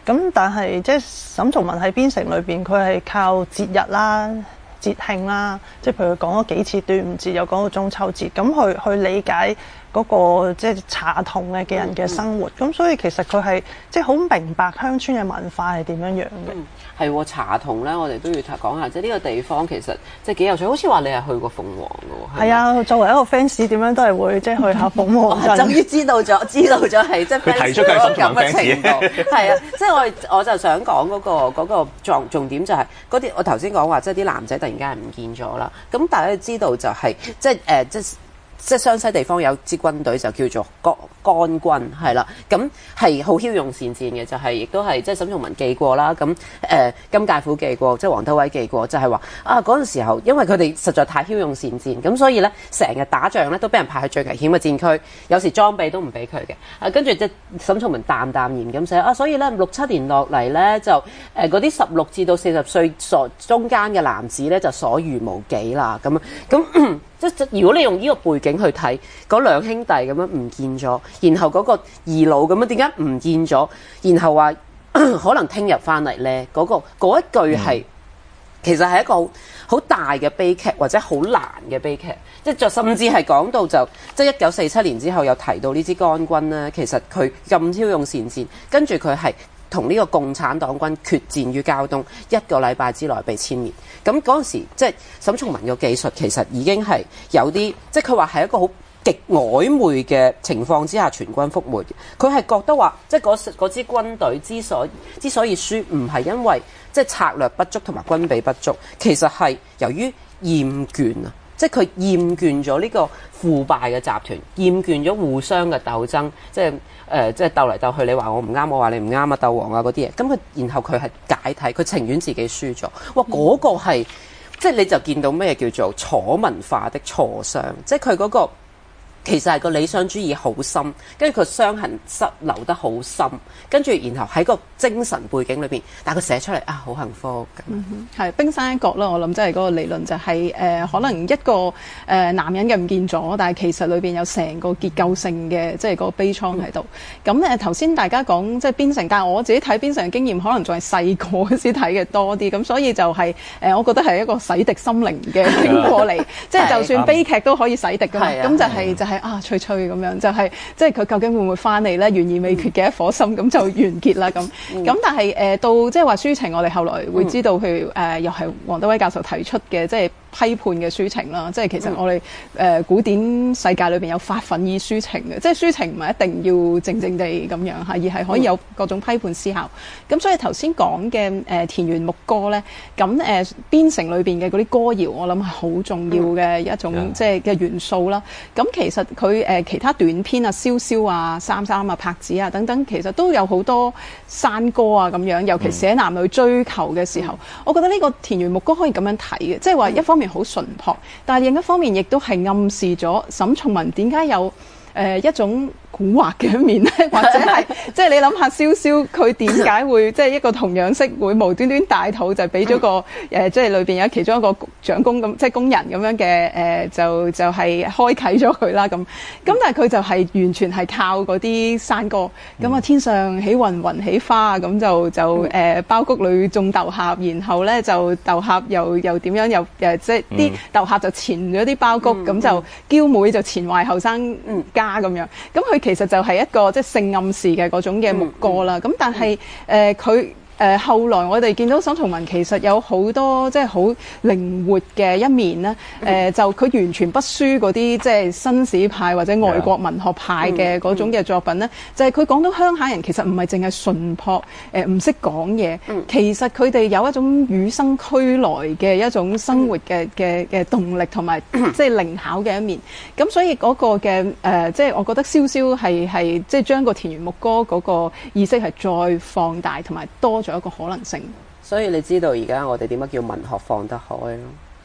Speaker 2: 咁但係即係沈從文喺邊城裏邊，佢係靠節日啦、節慶啦，即係譬如講咗幾次端午節，又講到中秋節，咁去去理解嗰、那個即係茶童嘅嘅人嘅生活。咁、嗯嗯、所以其實佢係即係好明白鄉村嘅文化係點樣樣嘅。
Speaker 1: 係喎、嗯，茶童咧，我哋都要講下，即係呢個地方其實即係幾有趣。好似話你係去過鳳凰嘅喎。係啊，
Speaker 2: 作為一個 fans 點樣都係會即係去下鳳凰鎮。
Speaker 1: 終於知道咗，知道咗係即係 fans 嗰個咁嘅程度。係啊，即係我我就想講嗰、那個嗰、那個重重點就係嗰啲我頭先講話，即係啲男仔突然間係唔見咗啦。咁大家知道就係、是、即係誒、呃、即係。即係湘西地方有支軍隊就叫做干干軍，係啦，咁係好驍勇善戰嘅，就係、是、亦都係即係沈從文記過啦，咁誒、呃、金介虎記過，即係王德威記過，就係、是、話啊嗰陣時候，因為佢哋實在太驍勇善戰，咁所以咧成日打仗咧都俾人派去最危險嘅戰區，有時裝備都唔俾佢嘅，啊跟住即係沈從文淡淡然咁寫啊，所以咧六七年落嚟咧就誒嗰啲十六至到四十歲所中間嘅男子咧就所餘無幾啦，咁咁。即係如果你用呢個背景去睇，嗰兩兄弟咁樣唔見咗，然後嗰個二佬咁樣點解唔見咗？然後話可能聽日翻嚟咧，嗰、嗰個嗰一句係、嗯、其實係一個好好大嘅悲劇，或者好難嘅悲劇。即係就甚至係講到就即係一九四七年之後有提到呢支干軍咧，其實佢咁驍勇善戰，跟住佢係同呢個共產黨軍決戰於膠東，一個禮拜之內被殲滅。咁嗰陣時，即係沈從文嘅技術其實已經係有啲，即係佢話係一個好極曖昧嘅情況之下全軍覆沒。佢係覺得話，即係嗰嗰支軍隊之所之所以輸，唔係因為即係策略不足同埋軍備不足，其實係由於厭倦啊。即係佢厭倦咗呢個腐敗嘅集團，厭倦咗互相嘅鬥爭，即係誒、呃，即係鬥嚟鬥去，你話我唔啱，我話你唔啱啊，鬥王啊嗰啲嘢。咁佢然後佢係解體，佢情願自己輸咗。哇！嗰、那個係即係你就見到咩叫做楚文化的挫傷，即係佢嗰個其實係個理想主義好深，跟住佢傷痕失留得好深，跟住然後喺個精神背景裏邊，但係佢寫出嚟啊好幸福咁。
Speaker 4: 嗯，係冰山一角啦，我諗即係嗰個理論就係、是、誒、呃、可能一個誒、呃、男人嘅唔見咗，但係其實裏邊有成個結構性嘅即係嗰個悲愴喺度。咁誒頭先大家講即係邊城，但係我自己睇邊城嘅經驗可能仲係細個先睇嘅多啲，咁所以就係、是、誒、呃、我覺得係一個洗滌心靈嘅經過嚟，即係就算悲劇都可以洗滌㗎嘛。咁就係、是、就係、是、啊脆脆咁樣，就係、是、即係佢究竟會唔會翻嚟咧？懸而未決嘅一顆心，咁就完結啦咁。咁、嗯、但係誒、呃、到即係話抒情，我哋後來會知道佢誒、呃、又係王德威教授提出嘅，即係批判嘅抒情啦。即係其實我哋誒、呃、古典世界裏邊有發奮意抒情嘅，即係抒情唔係一定要靜靜地咁樣嚇，而係可以有各種批判思考。咁、嗯、所以頭先講嘅誒田園牧歌咧，咁誒邊城裏邊嘅嗰啲歌謠，我諗係好重要嘅一種、嗯、即係嘅元素啦。咁其實佢誒、呃、其他短篇啊、蕭蕭啊、三三啊、拍子啊等等，其實都有好多山歌啊咁樣，尤其寫男女追求嘅時候，嗯、我覺得呢個田園牧歌可以咁樣睇嘅，即係話一方面好淳樸，但係另一方面亦都係暗示咗沈從文點解有誒、呃、一種蠱惑嘅一面咧，或者係即係你諗下蕭蕭佢點解會即係一個童養媳會無端端大肚就俾咗個誒、呃、即係裏邊有其中一個長工咁即係工人咁樣嘅誒、呃、就就係、是、開啟咗佢啦咁，咁但係佢就係完全係靠嗰啲山歌，咁啊、嗯、天上起雲雲起花咁就就誒、呃、苞谷裏種豆莢，然後咧就豆莢又又點樣又誒即係啲豆莢就纏咗啲苞谷，咁、嗯、就嬌妹就纏壞後生家咁樣，咁佢其實就係一個即係性暗示嘅嗰種嘅牧歌啦，咁、嗯嗯、但係誒佢誒後來我哋見到沈從文其實有好多即係好靈活嘅一面咧，誒、呃、就佢完全不輸嗰啲即係紳士派或者外國文學派嘅嗰種嘅作品咧，嗯嗯、就係佢講到鄉下人其實唔係淨係淳樸誒唔識講嘢，嗯、其實佢哋有一種與生俱來嘅一種生活嘅嘅嘅動力同埋即係靈巧嘅一面。咁所以嗰個嘅誒、呃、即係我覺得蕭蕭係係即係將個田園牧歌嗰個意識係再放大同埋多咗一個可能性，
Speaker 1: 所以你知道而家我哋點解叫文學放得開咯？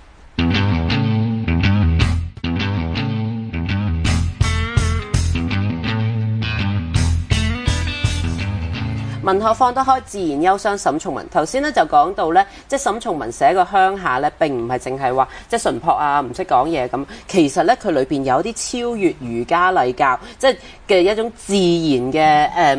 Speaker 1: 文學放得開，自然憂傷。沈從文頭先咧就講到咧，即係沈從文寫個鄉下咧，並唔係淨係話即係淳樸啊，唔識講嘢咁。其實咧，佢裏邊有啲超越儒家禮教，即係嘅一種自然嘅誒。嗯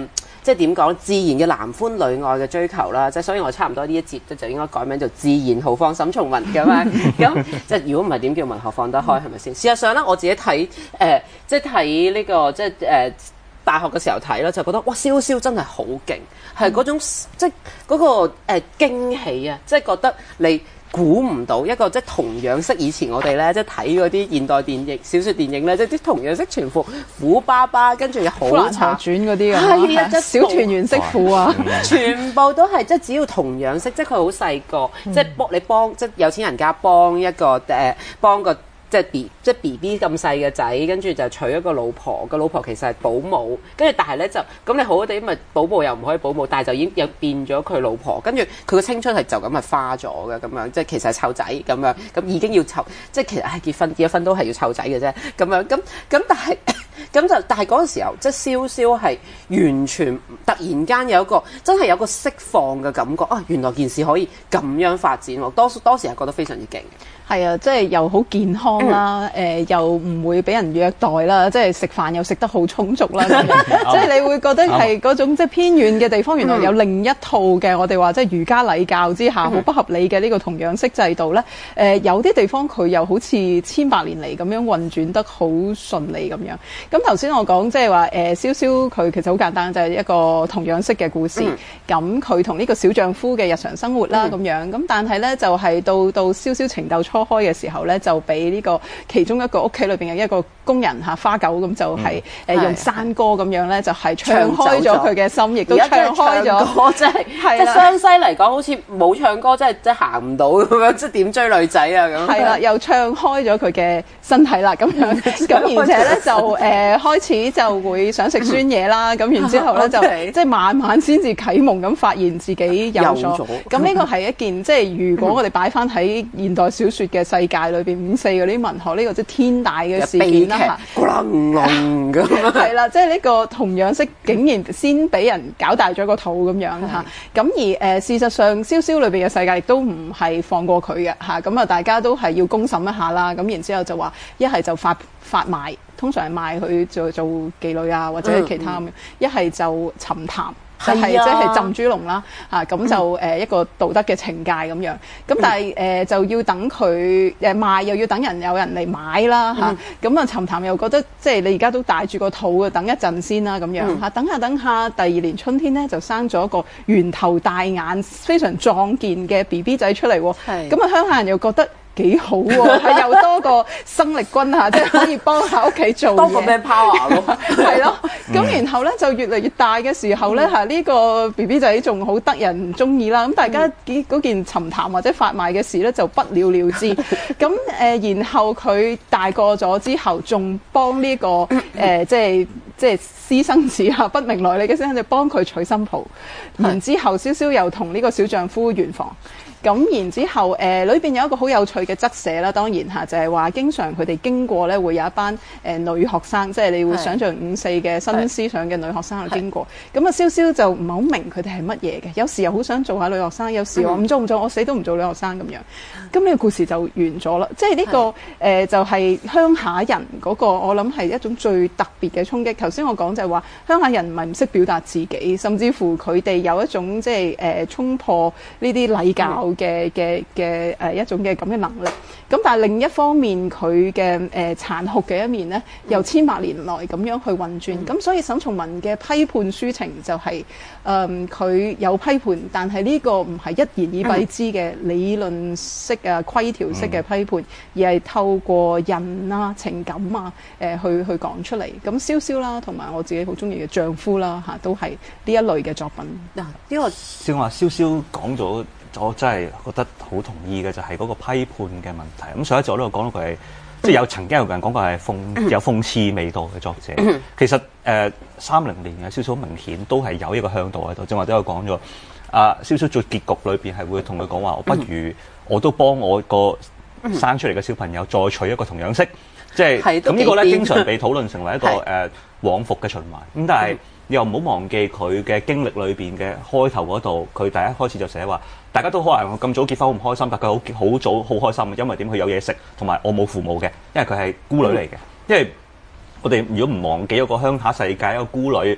Speaker 1: 即係點講自然嘅男歡女愛嘅追求啦，即係所以我差唔多呢一節就應該改名做自然豪放沈從文咁樣。咁即係如果唔係點叫文學放得開係咪先？事實上咧，我自己睇誒、呃，即係睇呢個即係誒。呃大學嘅時候睇啦，就覺得哇，蕭蕭真係好勁，係嗰種即係嗰個誒、呃、驚喜啊！即係覺得你估唔到一個即係童養媳，以前我哋咧即係睇嗰啲現代電影、小説電影咧，即係啲童養媳全副苦巴巴，跟住又好慘
Speaker 4: 傳嗰啲啊，
Speaker 1: 係啊，即係
Speaker 4: 小團圓媳婦啊，
Speaker 1: 全部都係即係只要童養媳，即係佢好細個，即係幫你幫即係有錢人家幫一個誒、呃、幫個。即係 B 即係 B B 咁細嘅仔，跟住就娶一個老婆，個老婆其實係保姆，跟住但係咧就咁你好好地咪保姆又唔可以保姆，但係就已經又變咗佢老婆，跟住佢個青春係就咁係花咗嘅咁樣，即係其實係湊仔咁樣，咁已經要湊，即係其實係結婚結咗婚都係要湊仔嘅啫，咁樣咁咁但係咁就但係嗰陣時候即係蕭蕭係完全突然間有一個真係有個釋放嘅感覺啊！原來件事可以咁樣發展喎，當當時係覺得非常之勁嘅。
Speaker 4: 係啊，即係又好健康啦，誒、呃、又唔會俾人虐待啦，即係食飯又食得好充足啦，即係你會覺得係嗰種即係偏遠嘅地方，原來有另一套嘅我哋話即係儒家禮教之下好不合理嘅呢個童養媳制度咧。誒、呃、有啲地方佢又好似千百年嚟咁樣運轉得好順利咁樣。咁頭先我講即係話誒蕭蕭佢其實好簡單，就係、是、一個童養媳嘅故事。咁佢同呢個小丈夫嘅日常生活啦咁樣。咁但係咧就係、是、到到蕭蕭情竇初開嘅時候咧，就俾呢個其中一個屋企裏邊嘅一個工人嚇花狗咁就係、是、誒、嗯、用山歌咁樣咧，就係、是、唱開咗佢嘅心，亦都唱開咗。即係即係湘西嚟講，好似冇唱歌，即係即係行唔到咁樣，即係點追女仔啊咁。係啦，又唱開咗佢嘅身體啦，咁樣咁，而且咧就誒、呃、開始就會想食酸嘢啦，咁然之後咧就即係慢慢先至啟蒙咁發現自己有咗。咁呢個係一件即係如果我哋擺翻喺現代小説嘅世界裏邊，五四嗰啲文學呢、呢個即係天大嘅事件啦嚇，係啦，即係呢個童養媳竟然先俾人搞大咗個肚咁樣嚇，咁而誒、呃、事實上蕭蕭裏邊嘅世界亦都唔係放過佢嘅嚇，咁啊大家都係要公審一下啦，咁然之後就話一係就發發賣，通常係賣佢做做妓女啊或者其他咁樣，一、嗯、係就沉潭。就係即係浸豬籠啦，嚇、啊、咁就誒、呃、一個道德嘅懲戒咁樣，咁但係誒、呃、就要等佢誒賣，又要等人有人嚟買啦嚇，咁啊沉潭又覺得即係你而家都帶住個肚啊，等一陣先啦咁樣嚇、啊，等下等下第二年春天咧就生咗一個圓頭大眼、非常壯健嘅 B B 仔出嚟喎，咁啊鄉下人又覺得幾好喎，係又多個生力軍嚇，即係可以幫下屋企做嘢，多個 man power 咯，係咯。咁然後咧就越嚟越大嘅時候咧嚇，呢個 B B 仔仲好得人中意啦。咁大家嗰件沉潭或者發賣嘅事咧就不了了之。咁誒，然後佢大個咗之後，仲幫呢個誒即係即係私生子嚇，不明來歷嘅先生就幫佢娶新抱。然之後蕭蕭又同呢個小丈夫圓房。咁然之後，誒裏邊有一個好有趣嘅側寫啦，當然嚇就係、是、話經常佢哋經過咧，會有一班誒、呃、女學生，即係你會想像五四嘅新思想嘅女學生去經過。咁啊，蕭蕭就唔係好明佢哋係乜嘢嘅，有時又好想做下女學生，有時話唔做唔做，我死都唔做女學生咁樣。咁呢個故事就完咗啦。即係呢、這個誒、呃、就係、是、鄉下人嗰、那個，我諗係一種最特別嘅衝擊。頭先我講就係話鄉下人唔係唔識表達自己，甚至乎佢哋有一種即係誒衝破呢啲禮教嘅嘅嘅誒一種嘅咁嘅能力，咁但係另一方面佢嘅誒殘酷嘅一面咧，由千百年來咁樣去運轉，咁、嗯、所以沈從文嘅批判抒情就係誒佢有批判，但係呢個唔係一言以蔽之嘅理論式啊規條式嘅批判，而係透過人啊情感啊誒、呃、去去講出嚟。咁蕭蕭啦，同埋我自己好中意嘅丈夫啦嚇，都係呢一類嘅作品。嗱、啊，呢、這個
Speaker 3: 正話蕭蕭講咗。我真係覺得好同意嘅就係、是、嗰個批判嘅問題。咁上一集我都有講到佢係，即係有曾經有個人講過係諷有諷刺味道嘅作者。其實誒三零年嘅蕭蕭明顯都係有一個向度喺度。正話都有講咗，啊蕭蕭做結局裏邊係會同佢講話，我不如我都幫我個生出嚟嘅小朋友再娶一個童養媳。即係咁呢個咧，經常被討論成為一個誒、呃、往復嘅循環。咁但係又唔好忘記佢嘅經歷裏邊嘅開頭嗰度，佢第一開始就寫話，大家都可能咁早結婚好唔開心，但佢好好早好開心，因為點？佢有嘢食，同埋我冇父母嘅，因為佢係孤女嚟嘅。因為我哋如果唔忘記一個鄉下世界一個孤女，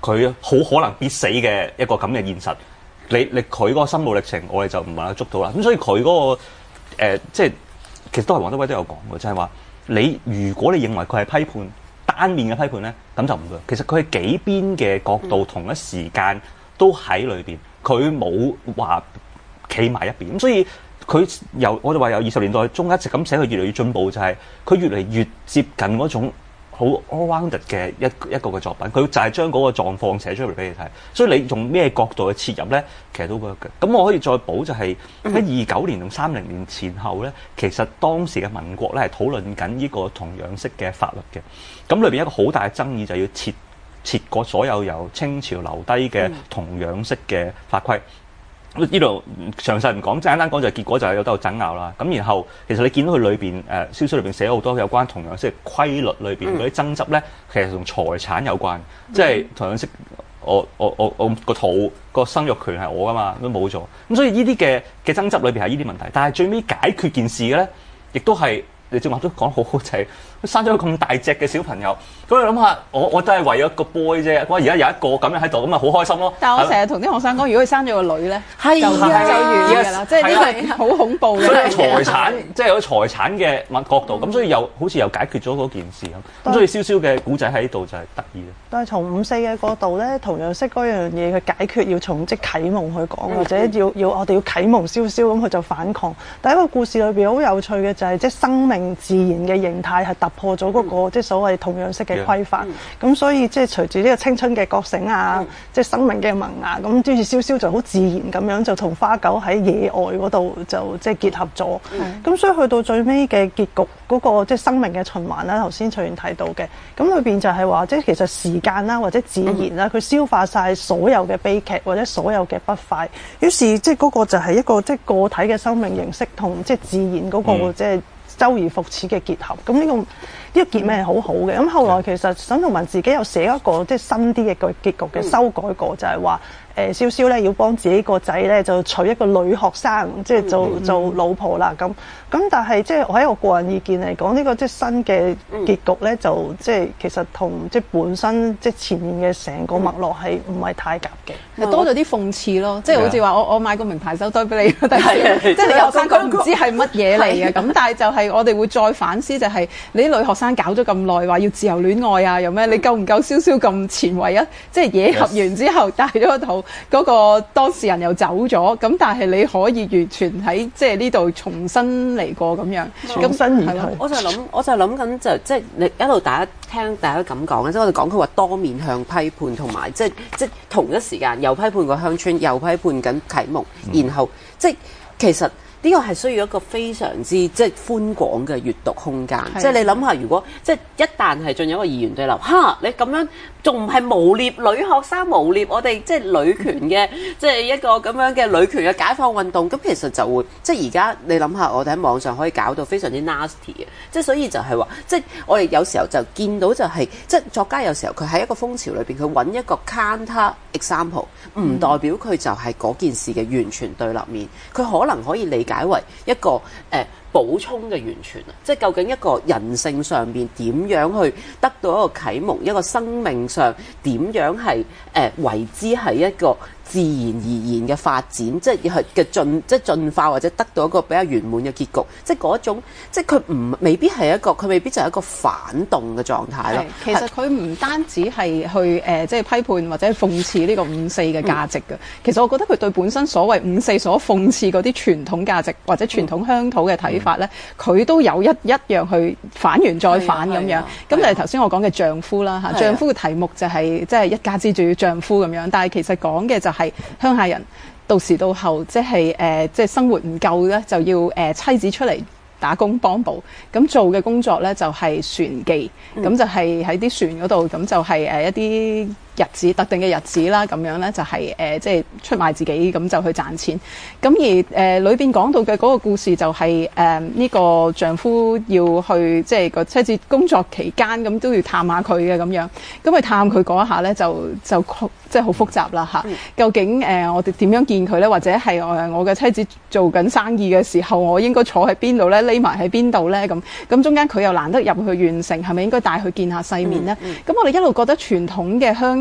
Speaker 3: 佢好可能必死嘅一個咁嘅現實。你你佢嗰個心路歷程，我哋就唔能夠捉到啦。咁所以佢嗰、嗰個、呃、即係其實都係王德威都有講嘅，就係、係、話你如果你認為佢係批判單面嘅批判咧，咁就唔對。其實佢係幾邊嘅角度同一時間都喺裏邊，佢冇話企埋一邊。咁所以佢由我哋話由二十年代中一直咁寫，佢越嚟越進步，就係佢越嚟越接近嗰種好 all-rounded 嘅一一個嘅作品，佢就係將嗰個狀況寫出嚟俾你睇。所以你用咩角度去切入咧，其實都 work 嘅。咁我可以再補就係喺二九年同三零年前後咧，其實當時嘅民國咧係討論緊呢個同樣式嘅法律嘅。咁裏邊一個好大嘅爭議就係要切切割所有由清朝留低嘅同樣式嘅法規。呢度詳細唔講，簡單講就係結果就係有得有爭拗啦。咁然後其實你見到佢裏邊誒消息裏邊寫好多有關同樣式規律裏邊嗰啲爭執咧，其實同財產有關，嗯、即係同樣式我我我我個肚個生育權係我噶嘛，都冇咗。咁所以呢啲嘅嘅爭執裏邊係呢啲問題，但係最尾解決件事嘅咧，亦都係你正話都講得好好，就係佢生咗個咁大隻嘅小朋友。咁你諗下，我我都係為咗個 boy 啫。我而家有一個咁樣喺度，咁咪好開心咯。
Speaker 4: 但係我成日同啲學生講，如果佢生咗個女咧，
Speaker 1: 係
Speaker 4: 就就完㗎啦。即係呢個係好恐怖嘅。
Speaker 3: 所以有財產，即係有財產嘅角度，咁所以又好似又解決咗嗰件事咁。咁所以蕭蕭嘅古仔喺度就係得意嘅。
Speaker 2: 但係從五四嘅角度咧，同樣式嗰樣嘢嘅解決要從即啟蒙去講，或者要要我哋要啟蒙蕭蕭咁，佢就反抗。第一個故事裏邊好有趣嘅就係即係生命自然嘅形態係突破咗嗰個即係所謂同樣式嘅規範。咁所以即係隨住呢個青春嘅覺醒啊，嗯、即係生命嘅萌芽，咁於是蕭蕭就好自然咁樣就同花狗喺野外嗰度就即係結合咗。咁、嗯、所以去到最尾嘅結局嗰、那個即係生命嘅循環啦，頭先翠蓮提到嘅，咁裏邊就係話即係其實時間啦或者自然啦，佢、嗯、消化晒所有嘅悲劇或者所有嘅不快，於是即係嗰個就係一個即係個體嘅生命形式同即係自然嗰、那個、嗯、即係周而復始嘅結合。咁呢、這個呢、這個結尾係好好嘅，咁後來其實沈從文自己有寫一個即係新啲嘅個結局嘅修改過，就係話誒蕭蕭咧要幫自己個仔咧就娶一個女學生，即係做做老婆啦咁。咁但係即係我喺我個人意見嚟講，呢、這個即係新嘅結局咧，就即係其實同即係本身即係前面嘅成個脈絡係唔係太夾嘅，
Speaker 4: 多咗啲諷刺咯。即係好似話我我買個名牌手袋俾你，但係即係你學生佢唔知係乜嘢嚟嘅。咁但係就係我哋會再反思，就係你啲女學生搞咗咁耐，話要自由戀愛啊，又咩？你夠唔夠蕭蕭咁前衛啊？即係野合完之後帶咗個肚，嗰個當事人又走咗，咁但係你可以完全喺即係呢度重新嚟過咁樣，
Speaker 2: 重新而退。
Speaker 1: 我就諗，我就諗緊就即係你一路大家聽大家咁講嘅，即係我哋講佢話多面向批判，同埋即係即係同一時間又批判個鄉村，又批判緊啟蒙，嗯、然後即係其實。呢個係需要一個非常之即係寬廣嘅閱讀空間，即係你諗下，如果即係一旦係進入一個二元對立，嚇你咁樣仲唔係誣蔑女學生、誣蔑我哋即係女權嘅，即係一個咁樣嘅女權嘅解放運動，咁其實就會即係而家你諗下，我哋喺網上可以搞到非常之 nasty 嘅，即係所以就係話，即係我哋有時候就見到就係即係作家有時候佢喺一個風潮裏邊，佢揾一個 counter example，唔代表佢就係嗰件事嘅完全對立面，佢可能可以理解為一個誒、呃、補充嘅完全啊，即係究竟一個人性上邊點樣去得到一個啟蒙，一個生命上點樣係誒、呃、為之係一個自然而然嘅發展，即係嘅進即係進化或者得到一個比較圓滿嘅結局，即係嗰種即係佢唔未必係一個佢未必就係一個反動嘅狀態咯。
Speaker 4: 其實佢唔單止係去誒、呃、即係批判或者諷刺呢個五四嘅價值嘅，嗯、其實我覺得佢對本身所謂五四所諷刺嗰啲傳統價值或者傳統鄉土嘅睇法咧，佢、嗯、都有一一樣去反完再反咁樣。咁就係頭先我講嘅丈夫啦嚇，丈夫嘅題目就係即係一家之主丈夫咁樣，但係其實講嘅就係鄉下人到時到後，即係誒，即係生活唔夠咧，就要誒、呃、妻子出嚟打工幫補，咁做嘅工作咧就係、是、船妓，咁、嗯、就係喺啲船嗰度，咁就係誒一啲日子特定嘅日子啦，咁樣咧就係誒即係出賣自己，咁就去賺錢。咁而誒裏邊講到嘅嗰個故事就係誒呢個丈夫要去即係個妻子工作期間，咁都要探下佢嘅咁樣。咁去探佢嗰一下咧，就就即係好複雜啦嚇。嗯、究竟誒、呃、我哋點樣見佢咧？或者係誒我嘅妻子做緊生意嘅時候，我應該坐喺邊度咧？匿埋喺邊度咧？咁咁中間佢又難得入去縣城，係咪應該帶佢見下世面咧？咁、嗯嗯、我哋一路覺得傳統嘅鄉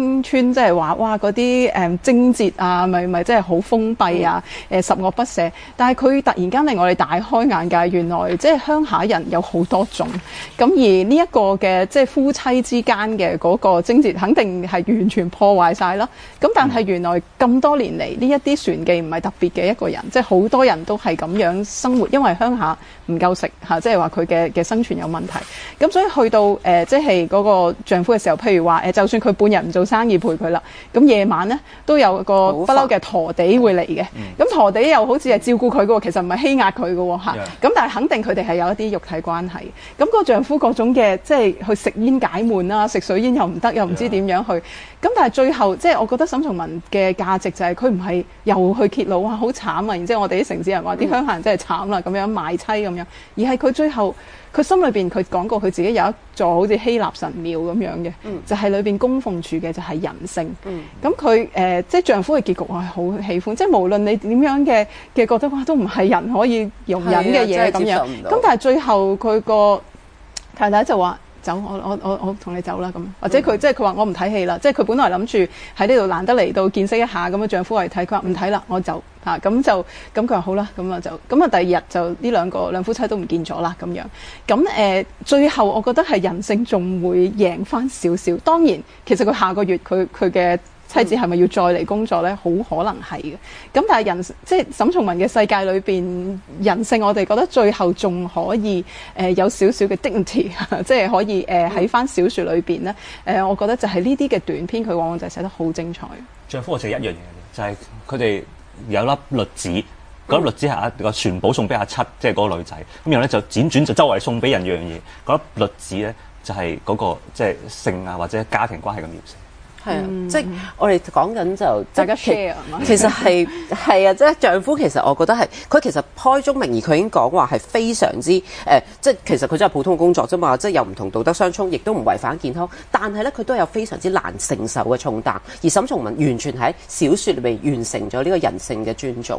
Speaker 4: 鄉村即係話哇嗰啲誒貞節啊，咪咪即係好封閉啊，誒、嗯、十惡不赦。但係佢突然間令我哋大開眼界，原來即係鄉下人有好多種。咁而呢一個嘅即係夫妻之間嘅嗰個貞節，肯定係完全破壞晒啦。咁但係原來咁多年嚟，呢一啲船妓唔係特別嘅一個人，即係好多人都係咁樣生活，因為鄉下唔夠食嚇，即係話佢嘅嘅生存有問題。咁所以去到誒、呃、即係嗰個丈夫嘅時候，譬如話誒、呃，就算佢半日唔做生意陪佢啦，咁夜晚咧都有個不嬲嘅陀地會嚟嘅。咁、嗯、陀地又好似係照顧佢嘅喎，其實唔係欺壓佢嘅喎嚇。咁、yeah. 但係肯定佢哋係有一啲肉體關係。咁、那個丈夫各種嘅即係去食煙解悶啦，食水煙又唔得，又唔知點樣去。咁、yeah. 但係最後即係我覺得沈從文嘅價值就係佢唔係又去揭露啊好慘啊，然之後我哋啲城市人話啲、嗯、鄉下人真係慘啦咁樣賣妻咁樣，而係佢最後佢心裏邊佢講過佢自己有一座好似希臘神廟咁樣嘅、嗯，就係、是、裏邊供奉住嘅就係人性。咁佢誒即係丈夫嘅結局我係好喜歡，即係無論你點樣嘅嘅覺得哇都唔係人可以容忍嘅嘢咁樣，咁但係最後佢個太太就話走，我我我我同你走啦咁，或者佢、嗯、即係佢話我唔睇戲啦，即係佢本來諗住喺呢度難得嚟到見識一下咁啊，丈夫嚟睇，佢話唔睇啦，我走嚇，咁、啊、就咁佢話好啦，咁啊就咁啊第二日就呢兩個兩夫妻都唔見咗啦咁樣，咁誒、呃、最後我覺得係人性仲會贏翻少少，當然其實佢下個月佢佢嘅妻子係咪要再嚟工作呢？好可能係嘅。咁但係人即係沈從文嘅世界裏邊，人性我哋覺得最後仲可以誒、呃、有少少嘅 dignity， 即係可以誒喺翻小説裏邊呢。誒、呃，我覺得就係呢啲嘅短篇，佢往往就係寫得好精彩。
Speaker 3: 丈夫我就一樣嘢嘅，就係佢哋有粒栗子，嗰、嗯、粒栗子係阿個全寶送俾阿七，即係嗰個女仔。咁然後咧就輾轉就周圍送俾人樣嘢。嗰粒栗子咧就係、是、嗰、那個即係、就是、性啊或者家庭關係嘅描寫。
Speaker 1: 係啊，嗯、即係我哋講緊就
Speaker 4: 大家 share 嘛。
Speaker 1: 其實係係啊，即係丈夫其實我覺得係佢其實開宗明義，佢已經講話係非常之誒、呃，即係其實佢真係普通嘅工作啫嘛，即係又唔同道德相衝，亦都唔違反健康。但係咧，佢都有非常之難承受嘅重擔。而沈從文完全喺小説裏面完成咗呢個人性嘅尊重。